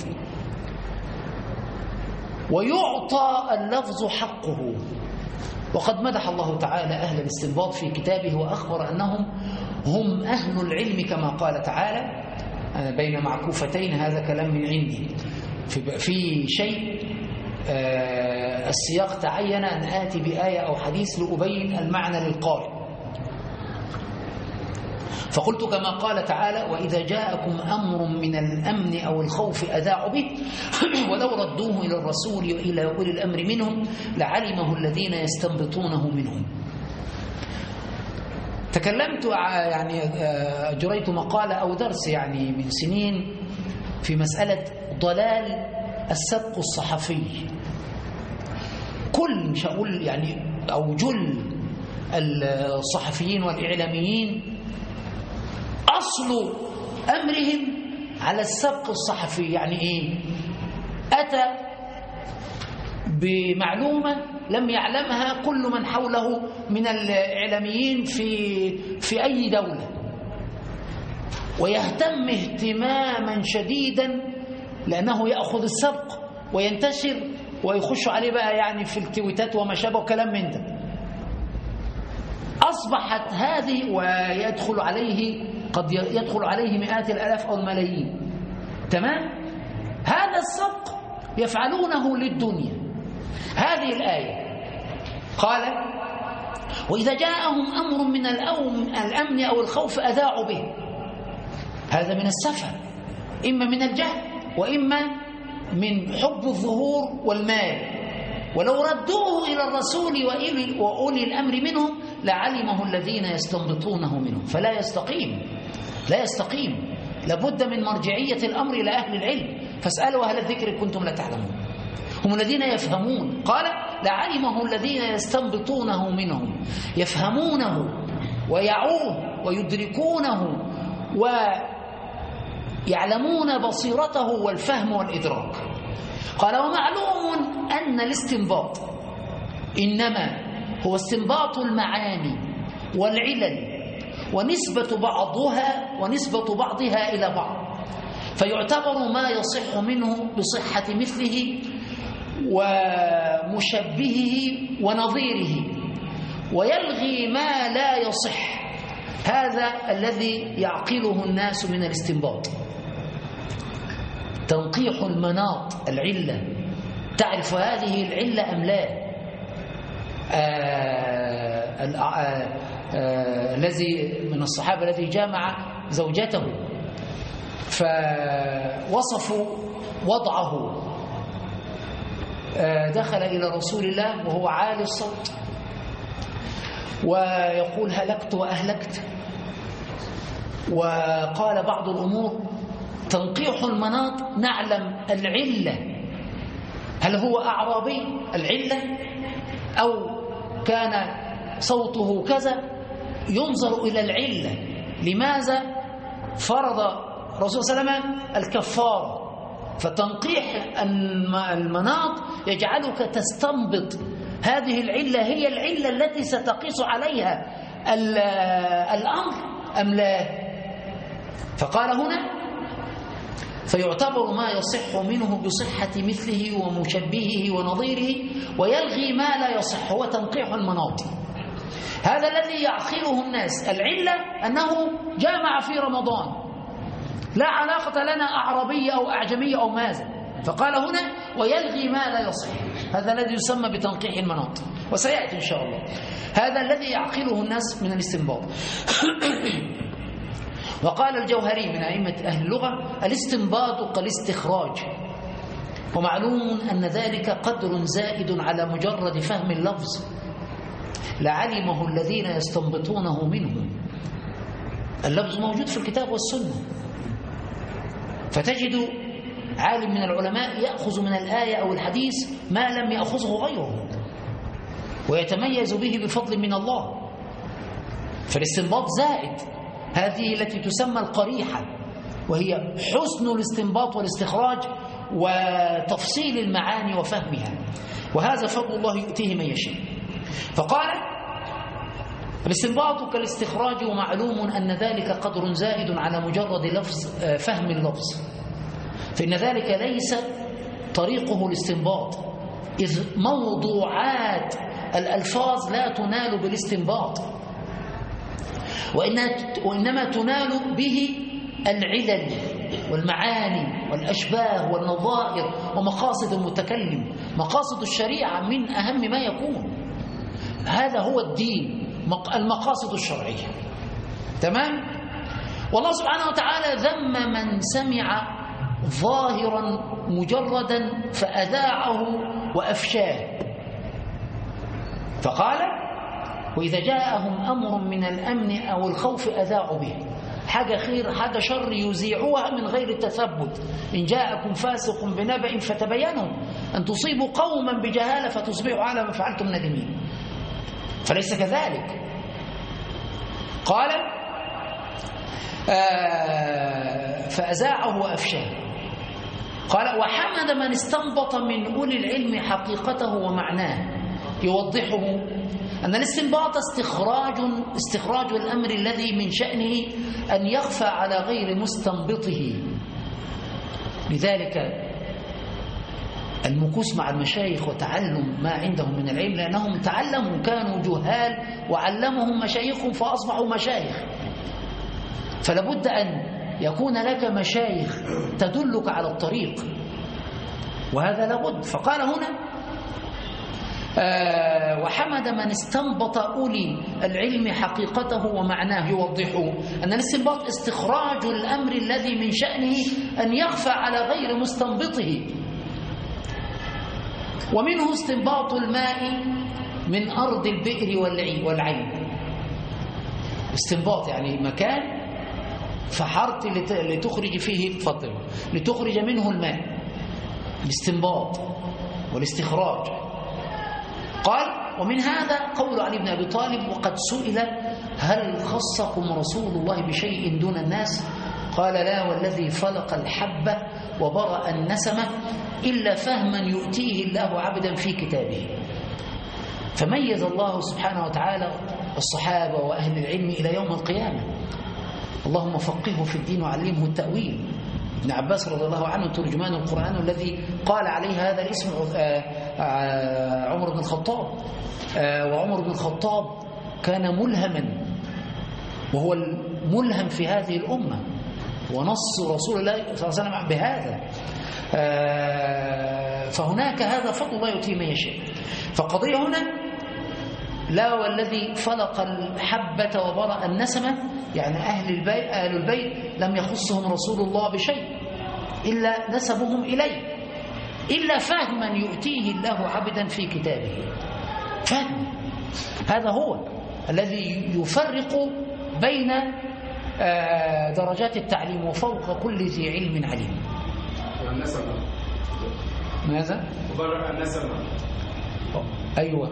ويعطى اللفظ حقه. وقد مدح الله تعالى أهل الاستنباط في كتابه وأخبر أنهم هم أهل العلم كما قال تعالى بين معكوفتين، هذا كلام من عندي في شيء السياق تعين أن آتي بآية أو حديث لأبين المعنى للقارئ. فقلت كما قال تعالى: وإذا جاءكم أمر من الأمن أو الخوف أذاعوا به ولو ردوه إلى الرسول وإلى أولي الأمر منهم لعلمه الذين يستنبطونه منهم. تكلمت يعني أجريت مقالة أو درس يعني من سنين في مسألة ضلال السبق الصحفي. كل مش هقول يعني أو جل الصحفيين والإعلاميين أصل أمرهم على السبق الصحفي. يعني إيه؟ أتى بمعلومة لم يعلمها كل من حوله من الإعلاميين في أي دولة، ويهتم اهتماما شديدا لأنه يأخذ السبق وينتشر ويخش عليه بقى يعني في التويتات وما شابه وكلام من ده. أصبحت هذه ويدخل عليه قد يدخل عليه مئات الآلاف أو الملايين. تمام؟ هذا السبق يفعلونه للدنيا. هذه الآية قال: وإذا جاءهم أمر من الأمن أو الخوف أذاعوا به. هذا من السفه، إما من الجهل وإما من حب الظهور والمال. ولو ردوه إلى الرسول وأولي الأمر منهم لعلمه الذين يستنبطونه منهم. فلا يستقيم، لابد من مرجعية الأمر إلى أهل العلم. فاسألوا أهل الذكر كنتم لا تعلمون، هم الذين يفهمون. قال: لعلمه الذين يستنبطونه منهم، يفهمونه ويعوه ويدركونه ويعلمون بصيرته والفهم والإدراك. قال: ومعلوم أن الاستنباط إنما هو استنباط المعاني والعلل ونسبة بعضها إلى بعض، فيعتبر ما يصح منه بصحة مثله ومشبهه ونظيره، ويلغي ما لا يصح. هذا الذي يعقله الناس من الاستنباط. تنقيح المناط، العلة، تعرف هذه العلة أم لا؟ الذي من الصحابة الذي جامع زوجته فوصفوا وضعه، دخل إلى رسول الله وهو عالي الصوت ويقول: هلكت وأهلكت. وقال بعض الأمور تنقيح المناط نعلم العلة، هل هو أعرابي العلة أو كان صوته كذا؟ ينظر إلى العلة. لماذا فرض الرسول صلى الله عليه وسلم الكفارة؟ فتنقيح المناط يجعلك تستنبط هذه العلة هي العلة التي ستقيس عليها الأمر أم لا؟ فقال هنا فيعتبر ما يصح منه بصحة مثله ومشبهه ونظيره ويلغي ما لا يصح، هو تنقيح المناط. هذا الذي يعقله الناس. العلة أنه جامع في رمضان، لا علاقة لنا أعربية أو أعجمية أو ماذا، فقال هنا ويلغي ما لا يصح، هذا الذي يسمى بتنقيح المناط وسيأتي إن شاء الله. هذا الذي يعقله الناس من الاستنباط. وقال الجوهري من أئمة أهل اللغة الاستنباط كالاستخراج، ومعلوم أن ذلك قدر زائد على مجرد فهم اللفظ لعلمه الذين يستنبطونه منه. اللفظ موجود في الكتاب والسنة، فتجد عالم من العلماء يأخذ من الآية أو الحديث ما لم يأخذه غيره ويتميز به بفضل من الله. فالاستنباط زائد، هذه التي تسمى القريحة، وهي حسن الاستنباط والاستخراج وتفصيل المعاني وفهمها، وهذا فضل الله يؤتيه من يشاء. فقال الاستنباط كالاستخراج، ومعلوم أن ذلك قدر زائد على مجرد فهم اللفظ، فإن ذلك ليس طريقه الاستنباط، إذ موضوعات الألفاظ لا تنال بالاستنباط، وإنما تنال به العلل والمعاني والأشباه والنظائر ومقاصد المتكلم. مقاصد الشريعة من أهم ما يكون، هذا هو الدين، المقاصد الشرعية. تمام؟ والله سبحانه وتعالى ذم من سمع ظاهرا مجردا فأذاعه وأفشاه، فقال وإذا جاءهم أمر من الأمن أو الخوف أذاعوا به، حاجة خير حاجة شر يذيعوها من غير التثبت. إن جاءكم فاسق بنبأ فتبينوا أن تصيبوا قوما بجهالة فتصبحوا على ما فعلتم ندمين. فليس كذلك. قال فأذاعه وأفشاه. قال وحمد من استنبط من أولي العلم حقيقته ومعناه، يوضحه أن الاستنباط استخراج الأمر الذي من شأنه أن يخفى على غير مستنبطه. لذلك المكوس مع المشايخ وتعلم ما عندهم من العلم، لأنهم تعلموا كانوا جهال وعلمهم مشايخهم فأصبحوا مشايخ، فلابد أن يكون لك مشايخ تدلك على الطريق، وهذا لابد. فقال هنا وحمد من استنبط أولي العلم حقيقته ومعناه، يوضحه أن الاستنباط استخراج الأمر الذي من شأنه أن يخفى على غير مستنبطه. ومنه استنباط الماء من أرض البئر والعين. استنباط يعني مكان فحرت لتخرج فيه، تفضل، لتخرج منه الماء، الاستنباط والاستخراج. قال ومن هذا قول علي بن أبي طالب وقد سئل هل خصكم رسول الله بشيء دون الناس؟ قال لا والذي فلق الحبة وبرأ النسمة إلا فهما يؤتيه الله عبدا في كتابه. فميز الله سبحانه وتعالى الصحابة وأهل العلم إلى يوم القيامة. اللهم فقهه في الدين وعلمه التأويل. ابن عباس رضي الله عنه ترجمان القرآن الذي قال عليه هذا الاسم عمر بن الخطاب. وعمر بن الخطاب كان ملهما، وهو الملهم في هذه الأمة، ونص رسول الله صلى الله عليه وسلم بهذا. فهناك هذا فضل الله يؤتيه من يشاء. فقضية هنا لا والذي فلق الحبة وبرأ النسمة، يعني أهل البيت لم يخصهم رسول الله بشيء إلا نسبهم إليه، إلا فهما يؤتيه الله عبدا في كتابه. فهم، هذا هو الذي يفرق بين درجات التعليم، وفوق كل ذي علم عليم. والنسمة ماذا؟ وبرأ النسمة. أيوة،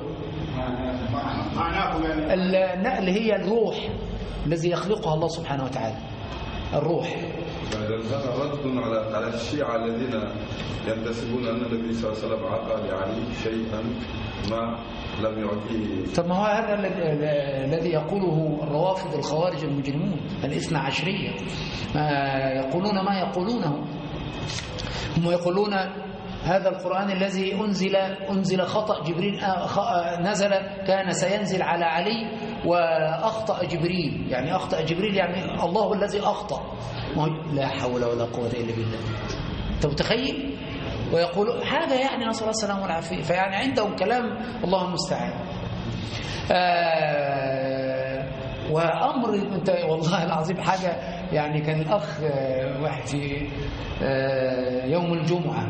معناه يعني النقل هي الروح الذي يخلقها الله سبحانه وتعالى، الروح. هذا رد على الشيعة الذين ينتسبون أن النبي صلى الله عليه وسلم عقل عليه شيئا ما لم يعطيه. طب ما هو هذا الذي يقوله الروافض الخوارج المجرمون الاثنى عشرية، يقولون ما يقولونه. هم يقولون هذا القرآن الذي أنزل خطأ جبريل، نزل كان سينزل على علي وأخطأ جبريل، يعني أخطأ جبريل يعني الله الذي أخطأ. لا حول ولا قوة إلا بالله. أنت متخيل؟ ويقول هذا يعني نسأل الله السلامة والعافية. فيعني عندهم كلام الله المستعان. وأمر أنت والله العظيم حاجة يعني. كان الأخ واحد في يوم الجمعة،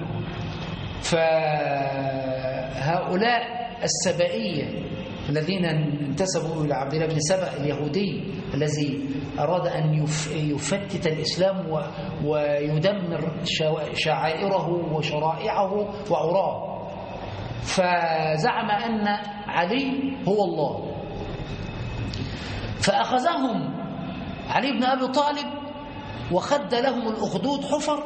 فهؤلاء السبائية الذين انتسبوا إلى عبد الله بن سبأ اليهودي الذي أراد أن يفتت الإسلام ويدمر شعائره وشرائعه وعراه، فزعم أن علي هو الله، فأخذهم علي بن أبي طالب وخد لهم الأخدود حفر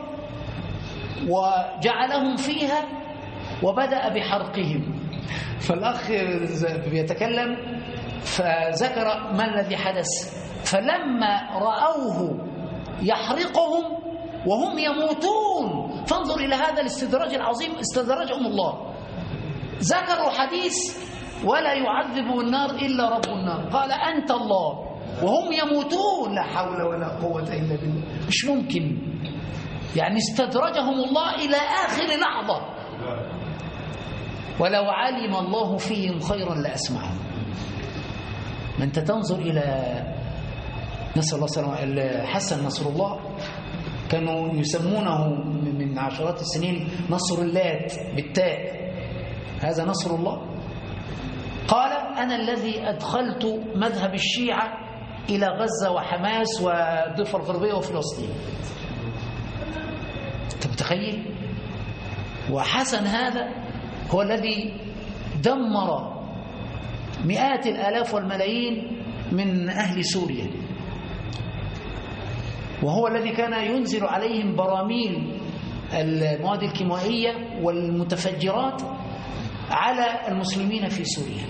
وجعلهم فيها وبدأ بحرقهم. فالأخ بيتكلم فذكر ما الذي حدث، فلما رأوه يحرقهم وهم يموتون، فانظر إلى هذا الاستدراج العظيم، استدرجهم الله. ذكروا حديث ولا يعذب النار إلا رب النار، قال أنت الله وهم يموتون، لا حول ولا قوة إلا بالله. مش ممكن، يعني استدرجهم الله إلى آخر لحظة. ولو علم الله فيهم خيرا لأسمعهم. ما أنت تنظر إلى نسأل الله السلامة، حسن نصر الله كانوا يسمونه من عشرات السنين نصر اللات بالتاء، هذا نصر الله. قال أنا الذي أدخلت مذهب الشيعة إلى غزة وحماس والضفة الغربية وفلسطين. أنت متخيل؟ وحسن هذا هو الذي دمر مئات الآلاف والملايين من أهل سوريا، وهو الذي كان ينزل عليهم براميل المواد الكيميائية والمتفجرات على المسلمين في سوريا.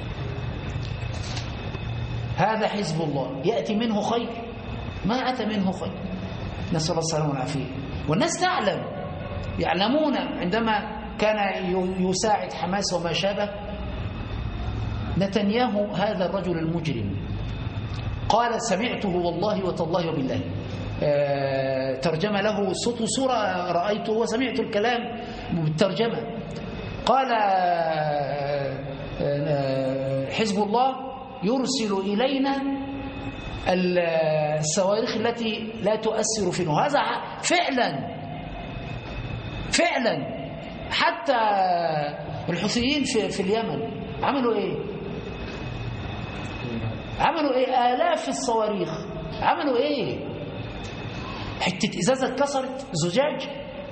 هذا حزب الله يأتي منه خير؟ ما أتى منه خير، نسأل الله السلامة والعافية. والناس تعلم، يعلمون عندما كان يساعد حماس وما شابه. نتنياهو هذا الرجل المجرم قال سمعته والله وتالله وبالله، ترجم له صوت وصورة رأيته وسمعت الكلام بالترجمة. قال حزب الله يرسل إلينا الصواريخ التي لا تؤثر فينا. هذا فعلا حتى الحوثيين في اليمن عملوا ايه؟ آلاف الصواريخ. عملوا ايه؟ حتة ازازة اتكسرت، زجاج،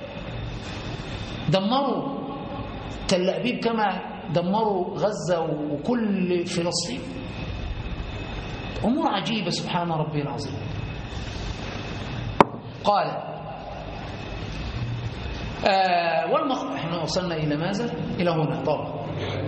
دمروا تل أبيب كما دمروا غزة وكل فلسطين. أمور عجيبة سبحان ربي العظيم. قال احنا وصلنا إلى ماذا؟ إلى هنا طبعا.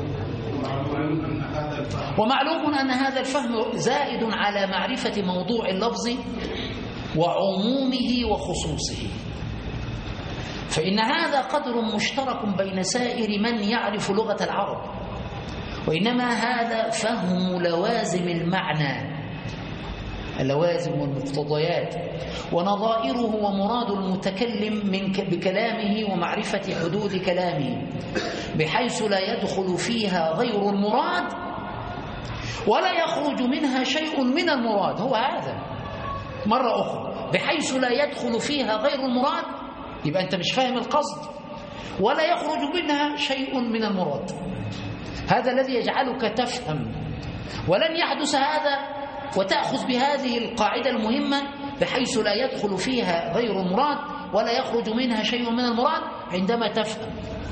ومعلوم أن هذا الفهم زائد على معرفة موضوع اللفظ وعمومه وخصوصه، فإن هذا قدر مشترك بين سائر من يعرف لغة العرب، وإنما هذا فهم لوازم المعنى، اللوازم والمقتضيات ونظائره ومراد المتكلم بكلامه ومعرفة حدود كلامه، بحيث لا يدخل فيها غير المراد ولا يخرج منها شيء من المراد. هو هذا مرة أخرى، بحيث لا يدخل فيها غير المراد، يبقى أنت مش فاهم القصد، ولا يخرج منها شيء من المراد. هذا الذي يجعلك تفهم. ولن يحدث هذا وتأخذ بهذه القاعدة المهمة بحيث لا يدخل فيها غير المراد ولا يخرج منها شيء من المراد عندما تفهم.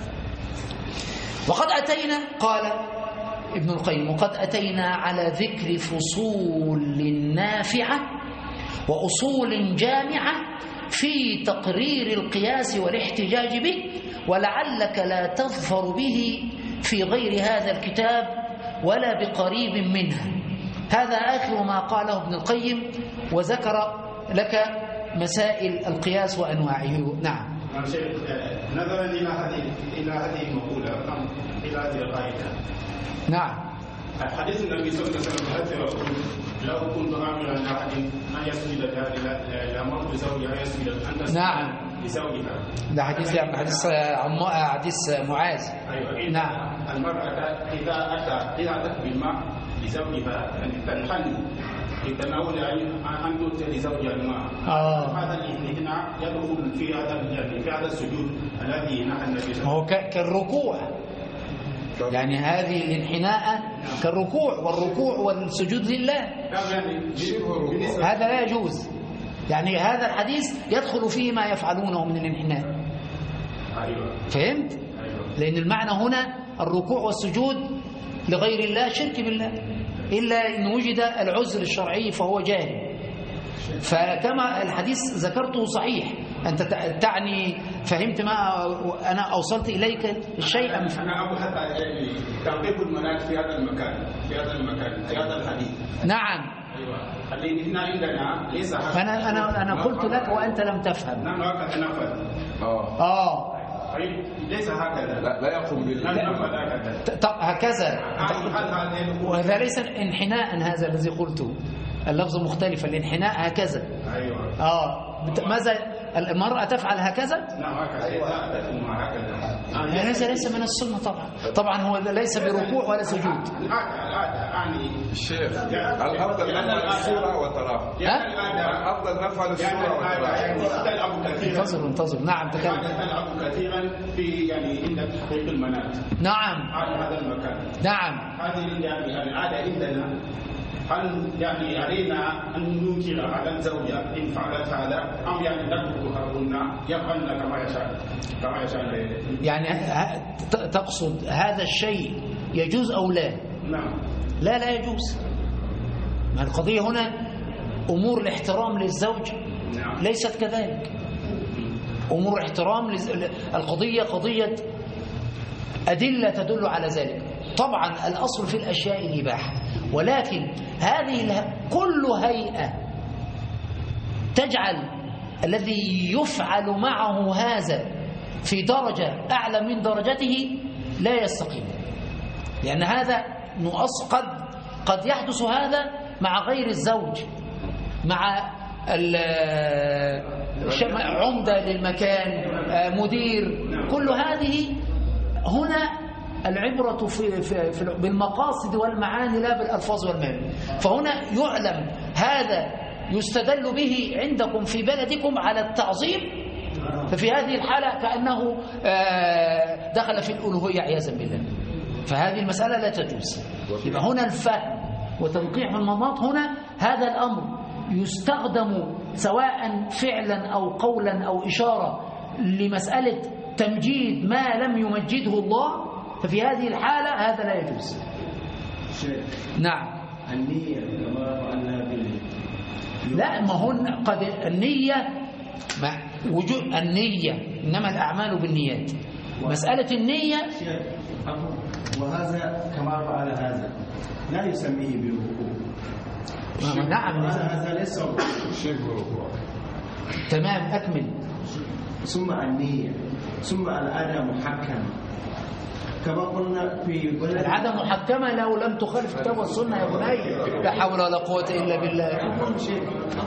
وقد أتينا، قال ابن القيم، وقد أتينا على ذكر فصول نافعة وأصول جامعة في تقرير القياس والاحتجاج به، ولعلك لا تظفر به في غير هذا الكتاب ولا بقريب منها. هذا آخر ما قاله ابن القيم، وذكر لك مسائل القياس وأنواعه. نعم. نظرا إلى هذه المقولة، إلى هذه القاعدة. نعم. حديث النبي صلى الله عليه وسلم يقول: لو كنت آمرا لأحد أن يسجد لأمرت زوجها يسجد أن تسجد لزوجها. ده حديث معاذ. أيوة. نعم. المرأة إذا أتت بالماء لزوجها تنحني لتناول أن تؤتي لزوجها الماء. هذا الانحناء يدخل في هذا السجود الذي نهى النبي صلى الله عليه وسلم. هو كالركوع، يعني هذه الانحناء كالركوع، والركوع والسجود لله، هذا لا يجوز. يعني هذا الحديث يدخل فيه ما يفعلونه من الانحناء. فهمت؟ لأن المعنى هنا الركوع والسجود لغير الله شرك بالله، إلا إن وجد العذر الشرعي فهو جاهل. فكما الحديث ذكرته صحيح، أنت تعني فهمت ما أنا أوصلت إليك الشيء؟ أنا أقول حتى تنقيب المناط في هذا المكان، في هذا الحديث. نعم. أيوة. إحنا عندنا ليس. أنا قلت لك وأنت لم تفهم. نحن هكذا نفهم. ليس هكذا. لا يقوم هكذا. وهذا ليس انحناء، هذا الذي قلته اللفظ مختلف. الانحناء هكذا. أيوة. ماذا المرأة تفعل هكذا؟ نعم هكذا. هذا ليس من السنة طبعا هو ليس بركوع ولا سجود. الشيخ الأفضل نفعل السورة وتراه. الأفضل نفعل السورة وتراه. انتظر. نعم تكلم. تلعب كثيرا في عند تحقيق المناط. نعم. هذا المكان. نعم. هذه العادة عندنا. هل علينا أن ننكر على الزوجة إن فعلت هذا أم نتركها هن يفعلن كما يشاء؟ يعني تقصد هذا الشيء يجوز أو لا؟ نعم. لا يجوز. ما القضية هنا أمور الاحترام للزوج. نعم. ليست كذلك. أمور الاحترام القضية قضية أدلة تدل على ذلك. طبعا الأصل في الأشياء الإباحة، ولكن هذه كل هيئة تجعل الذي يفعل معه هذا في درجة أعلى من درجته لا يستقيم، لأن هذا قد يحدث هذا مع غير الزوج، مع عمدة للمكان، مدير، كل هذه. هنا العبرة بالمقاصد والمعاني لا بالألفاظ والمعاني. فهنا يعلم هذا يستدل به عندكم في بلدكم على التعظيم، ففي هذه الحالة كأنه دخل في الألوهية عياذا بالله، فهذه المسألة لا تجوز. يبقى هنا الفهم وتنقيح النمط، هنا هذا الأمر يستخدم سواء فعلا أو قولا أو إشارة لمسألة تمجيد ما لم يمجده الله، ففي هذه الحالة هذا لا يجوز. نعم. النية كما فعلنا لا، ما هن قد النية وجود النية، إنما الأعمال بالنيات. مسألة النية وهذا كما فعل هذا لا يسميه بالركوع. نعم. هذا ليس شبه ركوع. تمام. أكمل. ثم النية، ثم الأداء محكم كما قلنا في العادة محكمة لو لم تخالف كتاب والسنة يا بني. لا حول ولا قوة إلا بالله. أقول شيء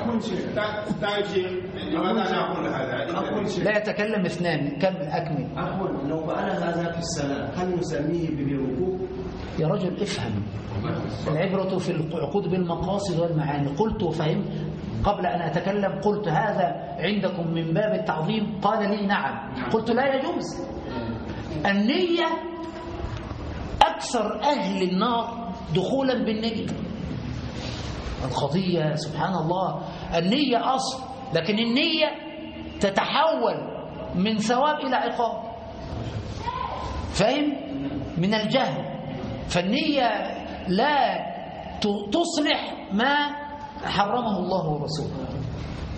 لماذا نقول هذا؟ لا يتكلم اثنان. أكمل. أقول لو فعل هذا في الصلاة هل نسميه بركوع؟ يا رجل افهم، العبرة في العقود بالمقاصد والمعاني. قلت وفهمت قبل أن أتكلم، قلت هذا عندكم من باب التعظيم؟ قال لي نعم. قلت لا يجوز. النية أكثر أهل النار دخولا بالنية. القضية سبحان الله، النية أصل، لكن النية تتحول من ثواب إلى عقاب، فهم؟ من الجهل. فالنية لا تصلح ما حرمه الله ورسوله.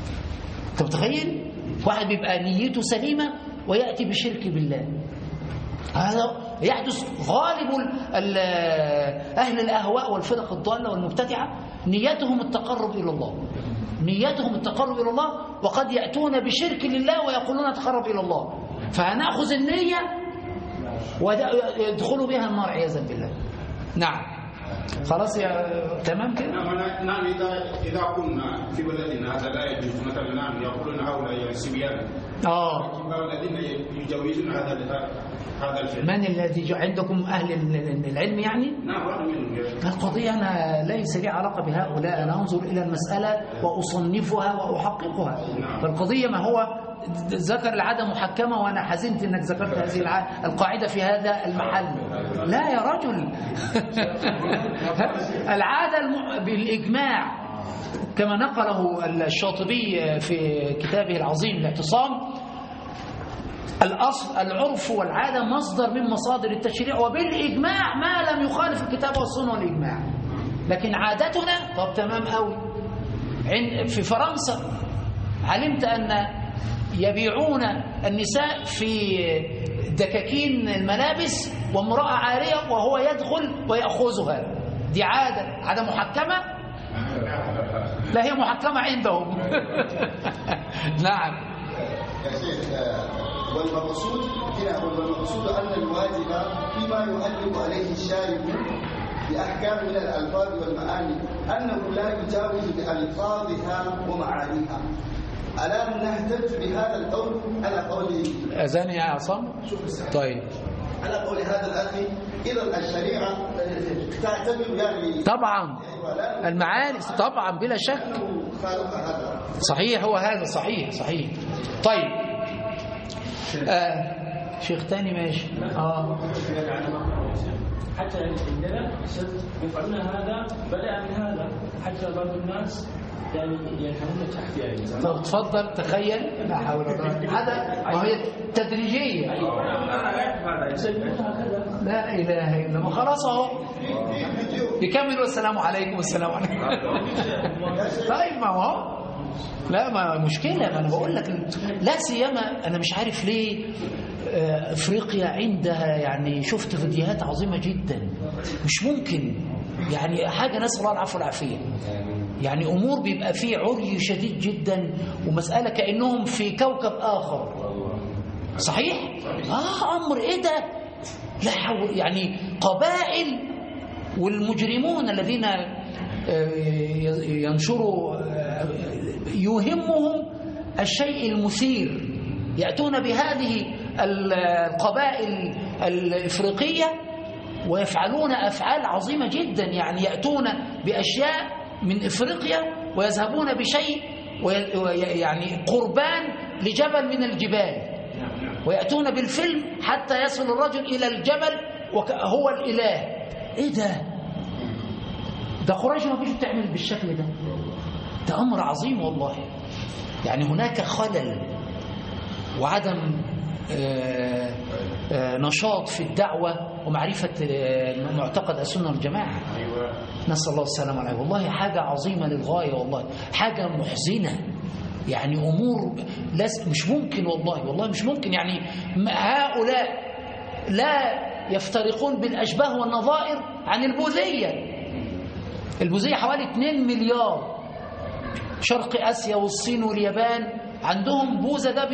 أنت متخيل؟ واحد بيبقى نيته سليمة ويأتي بشرك بالله، هذا يحدث. غالب أهل الأهواء والفرق الضالة والمبتدعة نيتهم التقرب إلى الله، نيتهم التقرب إلى الله، وقد يأتون بشرك لله ويقولون تقرب إلى الله، فهنأخذ النية ويدخلوا بها النار عياذا بالله. نعم خلاص يا تمام كده. نعم إذا كنا في بلدنا هذا لا يجوز، مثلا نعم يقولون هؤلاء الصبيان الذين يجوزون هذا الفعل. من الذي عندكم أهل العلم يعني؟ نعم. القضية أنا ليس لي علاقة بهؤلاء، أنا أنظر إلى المسألة وأصنفها وأحققها. فالقضية ما هو ذكر العادة محكمة، وأنا حزنت أنك ذكرت هذه القاعدة في هذا المحل. لا يا رجل العادة بالإجماع كما نقله الشاطبي في كتابه العظيم الاعتصام، الأصل العرف والعادة مصدر من مصادر التشريع، وبالإجماع ما لم يخالف الكتاب والسنة والإجماع. لكن عادتنا طب تمام قوي. في فرنسا علمت أن يبيعون النساء في دكاكين الملابس وامرأة عارية وهو يدخل ويأخذها. دي عادة محكمة؟ لا هي محكمة عندهم. نعم يا شيخ. والمقصود أن الواجب فيما يؤلف عليه الشارع بأحكام من الألفاظ والمعاني أنه لا يجاوز بألفاظها ومعانيها. ألا نهتج بهذا القول على قول أذان يا عصام؟ طيب على قول هذا الأخي إذا الشريعة تعتبر يعني طبعا المعاني طبعا بلا شك صحيح. هو هذا صحيح. طيب شيخ تاني ماشي. حتى عندنا يفعلون هذا بدأ من هذا، حتى بعض الناس يعني يفهمون تحت يعني. طب تفضل تخيل. لا حول ولا قوة. هذا وهي تدريجية. لا إله إلا الله. خلاص أهو يكمل والسلام عليكم والسلام عليكم. طيب ما هو لا ما مشكلة. ما أنا بقول لك لا سيما أنا مش عارف ليه أفريقيا عندها يعني شفت فيديوهات عظيمة جدا مش ممكن يعني حاجة نسأل الله العفو والعافية. يعني أمور بيبقى فيه عري شديد جدا ومسألة كأنهم في كوكب آخر. صحيح؟ أمر إيه ده؟ لا حول. يعني قبائل والمجرمون الذين ينشروا يهمهم الشيء المثير، يأتون بهذه القبائل الإفريقية ويفعلون أفعال عظيمة جدا. يعني يأتون بأشياء من إفريقيا ويذهبون بشيء يعني قربان لجبل من الجبال، ويأتون بالفيلم حتى يصل الرجل إلى الجبل وهو الإله. إيه ده قريش ما فيش تعمل بالشكل ده أمر عظيم والله. يعني هناك خلل وعدم نشاط في الدعوة ومعرفة معتقد السنة والجماعة. نسأل الله السلامة عليه. والله حاجة عظيمة للغاية، والله حاجة محزنة. يعني أمور مش ممكن والله مش ممكن. يعني هؤلاء لا يفترقون بالأشباه والنظائر عن البوذية. البوذية حوالي 2 مليار. شرق آسيا والصين واليابان عندهم بوذا ده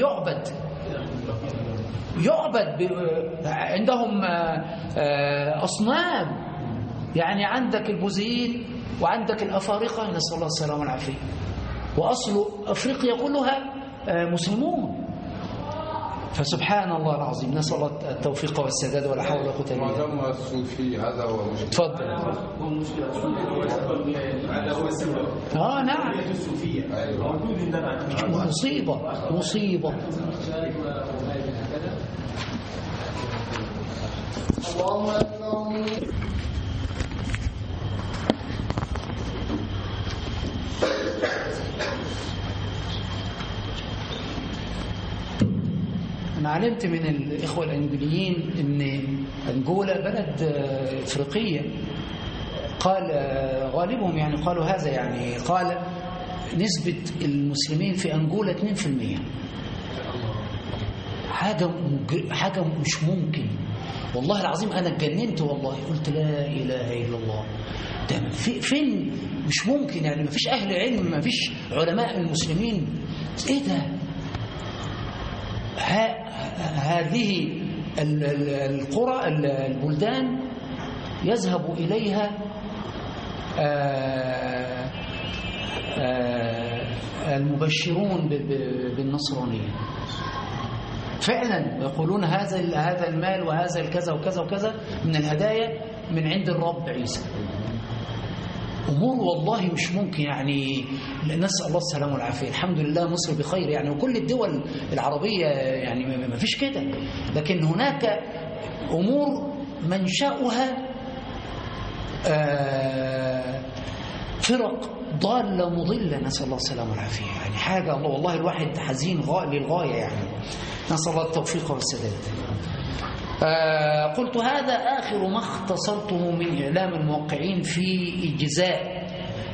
يعبد عندهم أصنام. يعني عندك البوذيين وعندك الأفارقة نسأل الله السلامة والعافية، وأصل أفريقيا كلها مسلمون. فسبحان الله العظيم، نسأل الله التوفيق والسداد ولا حول ولا قوة إلا بالله. معظم الصوفي هذا هو مشكلة. تفضل. هذا هو السبب. نعم مصيبة. أنا علمت من الإخوة الأنجوليين أن أنجولا بلد إفريقية. قال غالبهم يعني قالوا هذا، يعني قال نسبة المسلمين في أنجولا 2%. حاجة مش ممكن. والله العظيم أنا اتجننت والله، قلت لا إله إلا الله، ده فين؟ مش ممكن يعني، ما فيش أهل علم، ما فيش علماء المسلمين، إيه ده؟ هذه القرى البلدان يذهب إليها المبشرون بالنصرانية فعلا، يقولون هذا المال وهذا الكذا وكذا وكذا من الهدايا من عند الرب عيسى. أمور والله مش ممكن يعني، نسأل الله السلامة والعافية. الحمد لله مصر بخير يعني، وكل الدول العربية يعني ما فيش كده، لكن هناك أمور منشأها فرق ضالة مضلة، نسأل الله السلامة والعافية يعني، حاجة الله والله الواحد حزين للغاية يعني، نسأل الله التوفيق والسداد. قلت هذا آخر ما اختصرته من إعلام الموقعين في إجزاء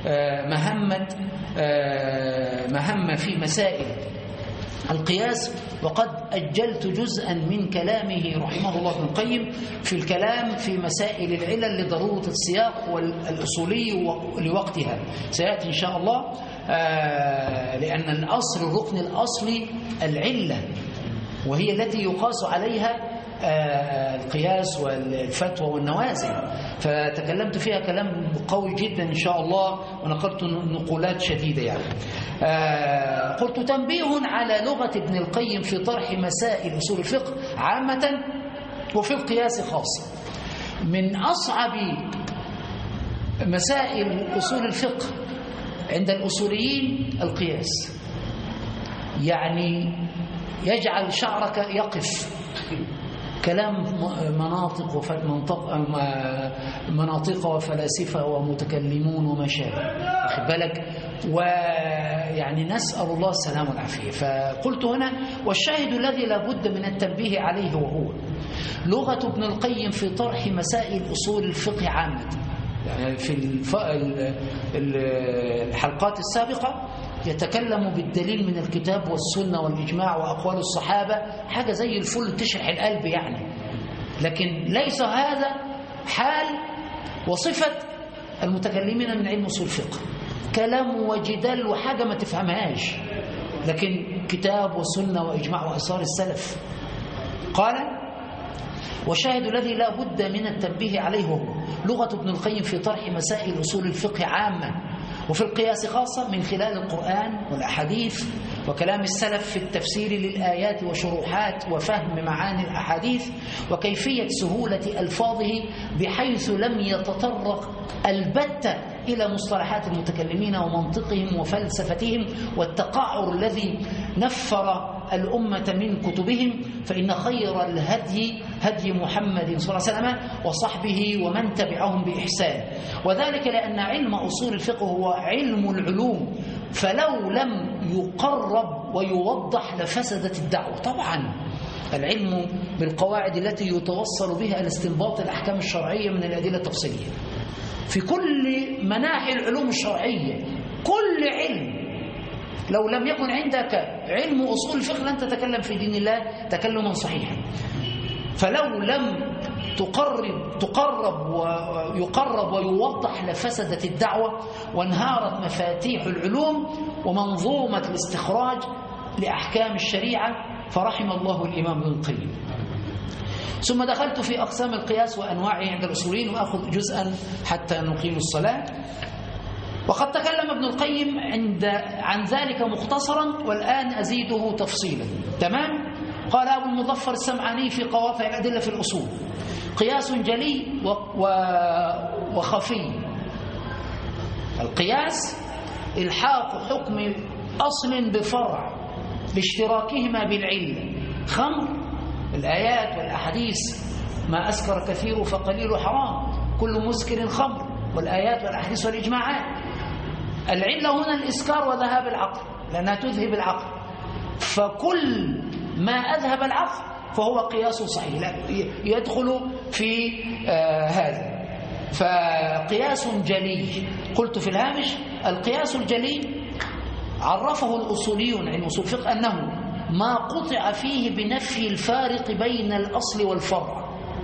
مهمة في مسائل القياس، وقد أجلت جزءا من كلامه رحمه الله ابن القيم في الكلام في مسائل العلل لضرورة السياق والأصولي لوقتها، سيأتي إن شاء الله، لأن الركن الأصلي العلة، وهي التي يقاس عليها القياس والفتوى والنوازل، فتكلمت فيها كلام قوي جدا إن شاء الله، ونقلت نقولات شديدة يعني. قلت تنبيه على لغة ابن القيم في طرح مسائل أصول الفقه عامة وفي القياس خاصة. من أصعب مسائل أصول الفقه عند الأصوليين القياس، يعني يجعل شعرك يقف، كلام مناطق وفلاسفة ومتكلمون وما شابه، واخد بالك، ويعني نسأل الله السلامة والعافية. فقلت هنا والشاهد الذي لا بد من التنبيه عليه وهو لغة ابن القيم في طرح مسائل أصول الفقه عامة. يعني في الحلقات السابقة يتكلم بالدليل من الكتاب والسنة والإجماع وأقوال الصحابة، حاجة زي الفل تشرح القلب يعني، لكن ليس هذا حال وصفة المتكلمين من علم أصول الفقه، كلام وجدال وحاجة ما تفهمهاش، لكن كتاب وسنة وإجماع وأثار السلف. قال والشاهد الذي لا بد من التنبيه عليه هو لغة ابن القيم في طرح مسائل أصول الفقه عامة وفي القياس خاصة من خلال القرآن والأحاديث وكلام السلف في التفسير للآيات وشروحات وفهم معاني الأحاديث وكيفية سهولة ألفاظه بحيث لم يتطرق البتة إلى مصطلحات المتكلمين ومنطقهم وفلسفتهم والتقعر الذي نفر الأمة من كتبهم، فإن خير الهدي هدي محمد صلى الله عليه وسلم وصحبه ومن تبعهم بإحسان، وذلك لأن علم أصول الفقه هو علم العلوم، فلو لم يقرب ويوضح لفسدت الدعوة. طبعا العلم بالقواعد التي يتوصل بها لاستنباط الأحكام الشرعية من الأدلة التفصيلية في كل مناحي العلوم الشرعية، كل علم لو لم يكن عندك علم أصول الفقه لن تتكلم في دين الله تكلما صحيحا، فلو لم يقرب ويوضح لفسدت الدعوة وانهارت مفاتيح العلوم ومنظومة الاستخراج لأحكام الشريعة، فرحم الله الإمام ابن القيم. ثم دخلت في أقسام القياس وأنواعه عند الأصوليين، وأخذ جزءا حتى نقيم الصلاة. وقد تكلم ابن القيم عن ذلك مختصرا، والآن أزيده تفصيلا. تمام؟ قال أبو المظفر السمعاني في قواطع الأدلة في الأصول: قياس جلي وخفي. القياس إلحاق حكم أصل بفرع لاشتراكهما بالعلة، خمر، الآيات والأحاديث ما أسكر كثير فقليل حرام، كل مسكر خمر، والآيات والأحاديث والإجماعات. العلة هنا الإسكار وذهاب العقل، لأنها تذهب العقل، فكل ما أذهب العقل فهو قياس صحيح، لا يدخل في هذا. فقياس جلي، قلت في الهامش: القياس الجلي عرفه الأصوليون علم أصول الفقه أنه ما قطع فيه بنفي الفارق بين الأصل والفرع.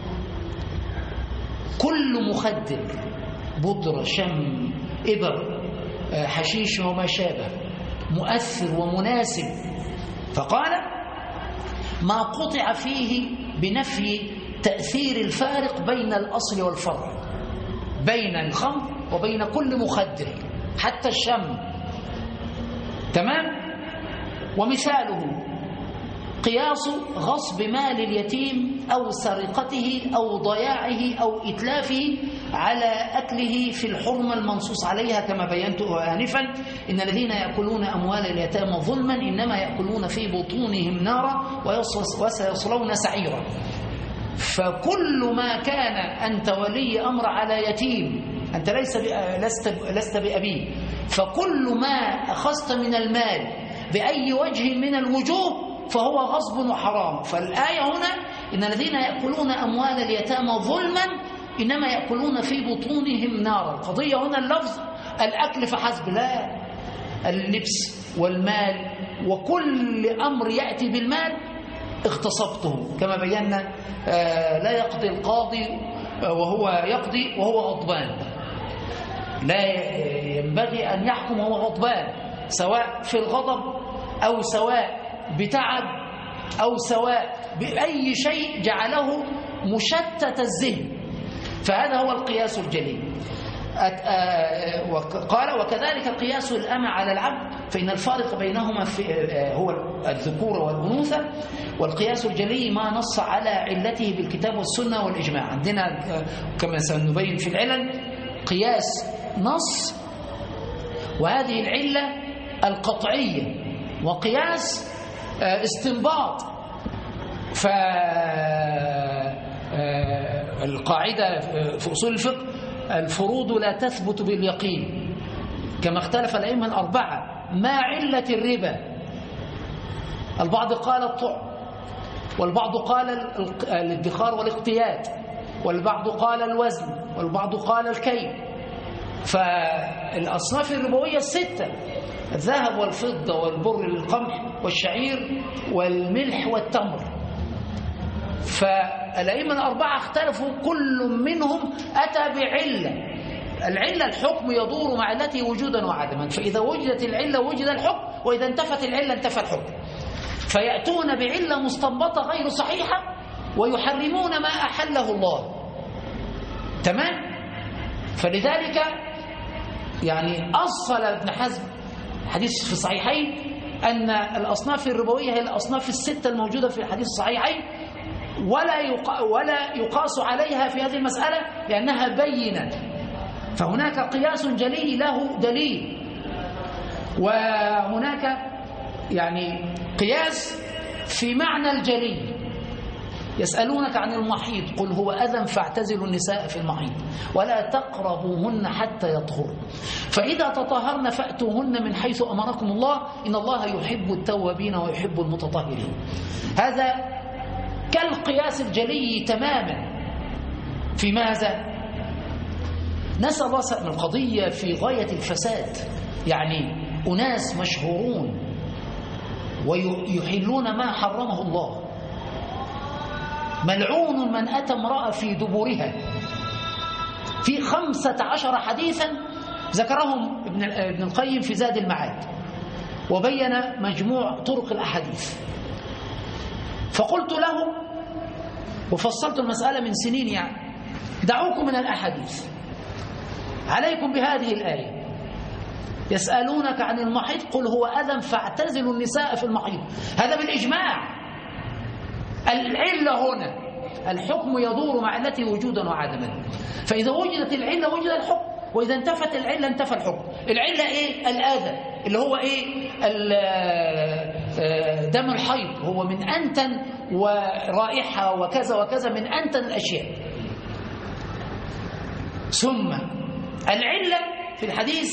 كل مخدر، بودرة، شم، إبر، حشيش وما شابه، مؤثر ومناسب. فقال ما قطع فيه بنفي تأثير الفارق بين الأصل والفرع، بين الخمر وبين كل مخدر حتى الشم. تمام؟ ومثاله قياس غصب مال اليتيم أو سرقته أو ضياعه أو إتلافه على أكله في الحرمة المنصوص عليها، كما بينته آنفا: إن الذين يأكلون أموال اليتامى ظلما إنما يأكلون في بطونهم نارا وسيصلون سعيرا. فكل ما كان أنت ولي أمر على يتيم، أنت لست بأبيه، فكل ما أخذت من المال بأي وجه من الوجوه فهو غصب وحرام. فالآية هنا: إن الذين يأكلون أموال اليتامى ظلما إنما يأكلون في بطونهم نارا. القضية هنا اللفظ الأكل فحسب، لا، اللبس والمال وكل أمر يأتي بالمال اغتصبته، كما بينا. لا يقضي القاضي وهو يقضي وهو غضبان، لا ينبغي أن يحكم وهو غضبان، سواء في الغضب أو سواء بتعب أو سواء بأي شيء جعله مشتت الذهن. فهذا هو القياس الجلي. قال: وكذلك قياس الأمة على العبد، فإن الفارق بينهما هو الذكور والأنوثة. والقياس الجلي ما نص على علته بالكتاب والسنة والإجماع. عندنا كما سنبين في العلل قياس نص، وهذه العلة القطعية، وقياس استنباط. فالقاعدة في أصول الفقه: الفروض لا تثبت باليقين، كما اختلف الأئمة الأربعة ما علة الربا. البعض قال الطعم، والبعض قال الادخار والاقتيات، والبعض قال الوزن، والبعض قال الكيل. فالأصناف الربوية الستة: الذهب والفضة والبر القمح والشعير والملح والتمر. فالأئمة الأربعة اختلفوا، كل منهم أتى بعلة. العلة الحكم يدور مع علته وجودا وعدما، فإذا وجدت العلة وجد الحكم، وإذا انتفت العلة انتفى الحكم. فيأتون بعلة مستنبطة غير صحيحة ويحرمون ما أحله الله. تمام؟ فلذلك يعني أصل ابن حزم حديث في الصحيحين أن الأصناف الربوية هي الأصناف الستة الموجودة في الحديث الصحيحين، ولا يقاس عليها في هذه المسألة لأنها بينة. فهناك قياس جلي له دليل، وهناك يعني قياس في معنى الجلي. يسألونك عن المحيض قل هو أذى فاعتزلوا النساء في المحيض ولا تقربوهن حتى يطهرن فإذا تطهرن فأتوهن من حيث أمركم الله إن الله يحب التوابين ويحب المتطهرين. هذا كالقياس الجلي تماما. في ماذا؟ نسأل الله سلم. القضية في غاية الفساد، يعني أناس مشهورون ويحلون ما حرمه الله. ملعون من أتى امرأة في دبرها. في 15 حديثا ذكرهم ابن القيم في زاد المعاد، وبين مجموع طرق الأحاديث. فقلت له وفصلت المسألة من سنين، يعني دعوكم من الأحاديث، عليكم بهذه الآية: يسألونك عن المحيض قل هو أذى فاعتزلوا النساء في المحيض. هذا بالإجماع. العلة هنا الحكم يدور مع علته وجودا وعدما، فإذا وجدت العلة وجد الحكم، وإذا انتفت العلة انتفى الحكم. العلة إيه؟ الأذى، اللي هو إيه؟ دم الحيض، هو من أنتن ورائحة وكذا وكذا، من أنتن الأشياء. ثم العلة في الحديث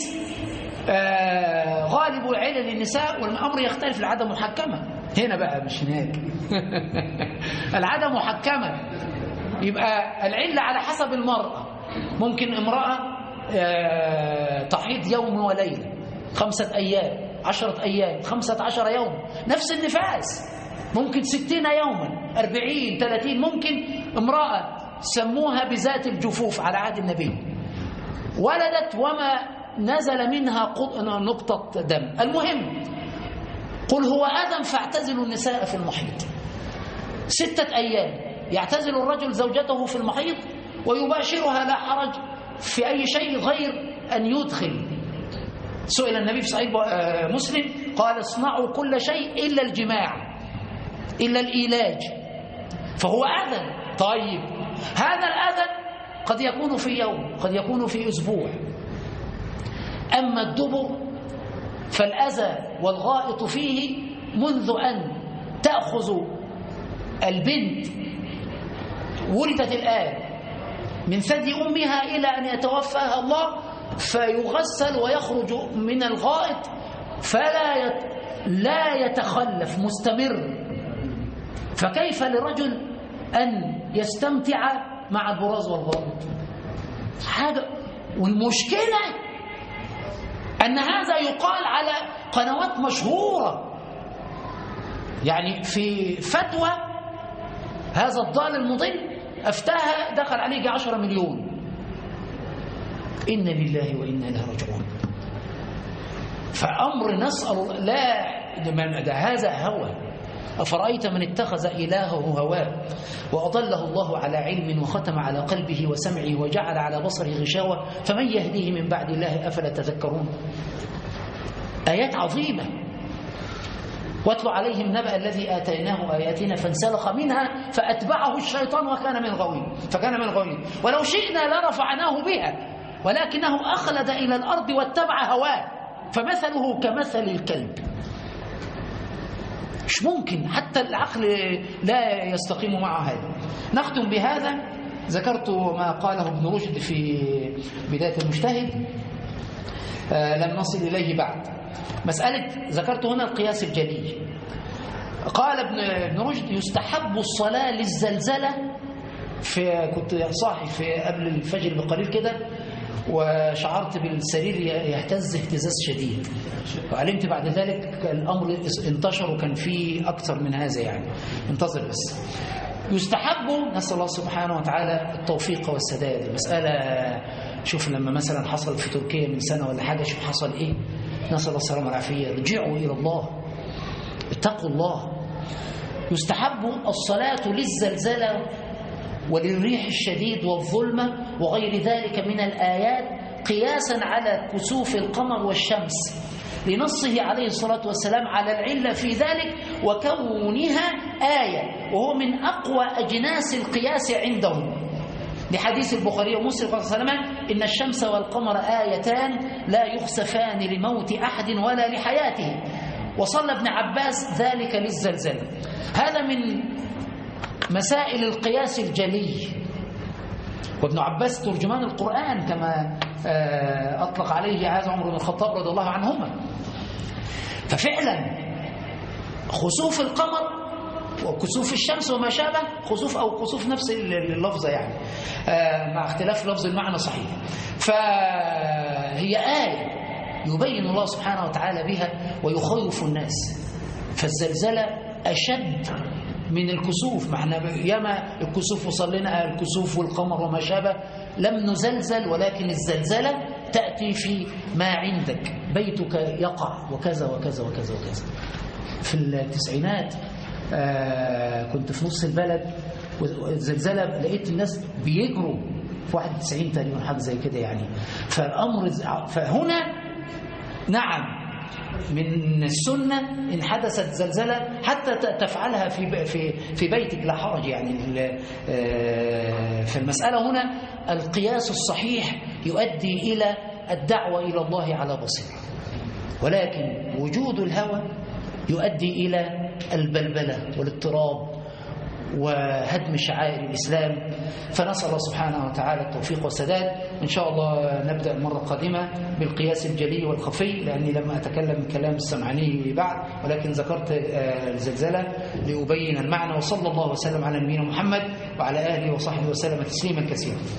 غالب العلل للنساء، والأمر يختلف. العادة محكمة هنا بقى مش هناك. العادة محكمة، يبقى العلة على حسب المرأة. ممكن امرأة تحيض يوم وليلة 5 أيام، 10 أيام 15 يوم، نفس النفاس ممكن 60 يوما 40 30. ممكن امرأة سموها بذات الجفوف على عهد النبي، ولدت وما نزل منها نقطة دم. المهم قل هو أذى فاعتزلوا النساء في المحيض. 6 أيام يعتزل الرجل زوجته في المحيض ويباشرها لا حرج في أي شيء غير أن يدخل. سئل النبي في صحيح مسلم قال اصنعوا كل شيء إلا الجماع إلا الإيلاج، فهو أذى. طيب هذا الأذى قد يكون في يوم، قد يكون في أسبوع. أما الدبر فالأذى والغائط فيه منذ أن تأخذ البنت ولدت الآن من ثدي أمها إلى أن يتوفاها الله، فيغسل ويخرج من الغائط لا يتخلف، مستمر. فكيف لرجل أن يستمتع مع البراز والغائط؟ حاجة. والمشكلة أن هذا يقال على قنوات مشهورة، يعني في فتوى هذا الضال المضل أفتاها دخل عليه 10 مليون. إنا لله وإنا إليه راجعون. فأمر نسأل لا هذا هوى. أفرأيت من اتخذ إلهه هواه وأضله الله على علم وختم على قلبه وسمعه وجعل على بصره غشاوة فمن يهديه من بعد الله أفلا تذكرون. آيات عظيمة. واتل عليهم نبأ الذي آتيناه آياتنا فانسلخ منها فأتبعه الشيطان فكان من الغاوين. ولو شئنا لرفعناه بها ولكنه أخلد إلى الأرض واتبع هواه فمثله كمثل الكلب. مش ممكن، حتى العقل لا يستقيم مع هذا. نختم بهذا. ذكرت ما قاله ابن رشد في بداية المجتهد، لم نصل إليه بعد. مسألة ذكرت هنا القياس الجلي. قال ابن رشد يستحب الصلاة للزلزلة. كنت صاحي في قبل الفجر بقليل كده وشعرت بالسرير يهتز اهتزاز شديد، وعلمت بعد ذلك الأمر انتشر وكان فيه أكثر من هذا، يعني انتظر بس. يستحب، نسأل الله سبحانه وتعالى التوفيق والسداد. المسألة شوف لما مثلا حصل في تركيا من سنة ولا حاجة، شوف حصل إيه. نسأل الله السلامة والعافية. رجعوا إلى الله، اتقوا الله. يستحب الصلاة للزلزلة وللريح الشديد والظلمة وغير ذلك من الآيات قياسا على كسوف القمر والشمس، لنصه عليه الصلاة والسلام على العلة في ذلك وكونها آية، وهو من أقوى أجناس القياس عندهم، لحديث البخاري ومسلم قال صلى الله عليه وسلم إن الشمس والقمر آيتان لا يخسفان لموت أحد ولا لحياته. وصلى ابن عباس ذلك للزلزال. هذا من مسائل القياس الجلي. وابن عباس ترجمان القرآن كما أطلق عليه هذا عمر بن الخطاب رضي الله عنهما. ففعلا خسوف القمر وكسوف الشمس وما شابه، خسوف أو كسوف نفس اللفظة يعني، مع اختلاف لفظ المعنى صحيح. فهي آية يبين الله سبحانه وتعالى بها ويخوف الناس. فالزلزلة أشد من الكسوف. معنا ياما الكسوف وصل لنا الكسوف والقمر وما شابه، لم نزلزل، ولكن الزلزلة تأتي في ما عندك، بيتك يقع وكذا وكذا وكذا وكذا. في التسعينات كنت في نص البلد والزلزلة لقيت الناس بيجروا في 91 تقريبا حاجة زي كده يعني. فالأمر فهنا نعم من السنة إن حدثت زلزلة حتى تفعلها في بيتك لا حرج يعني. فالمسألة هنا القياس الصحيح يؤدي إلى الدعوة إلى الله على بصيرة، ولكن وجود الهوى يؤدي إلى البلبلة والاضطراب وهدم شعائر الإسلام. فنسأل الله سبحانه وتعالى التوفيق والسداد. إن شاء الله نبدأ المرة القادمة بالقياس الجلي والخفي، لأني لم أتكلم من كلام السمعاني بعد، ولكن ذكرت الزلزلة لأبين المعنى. وصلى الله وسلم على نبينا محمد وعلى آله وصحبه وسلم تسليما كثيرا.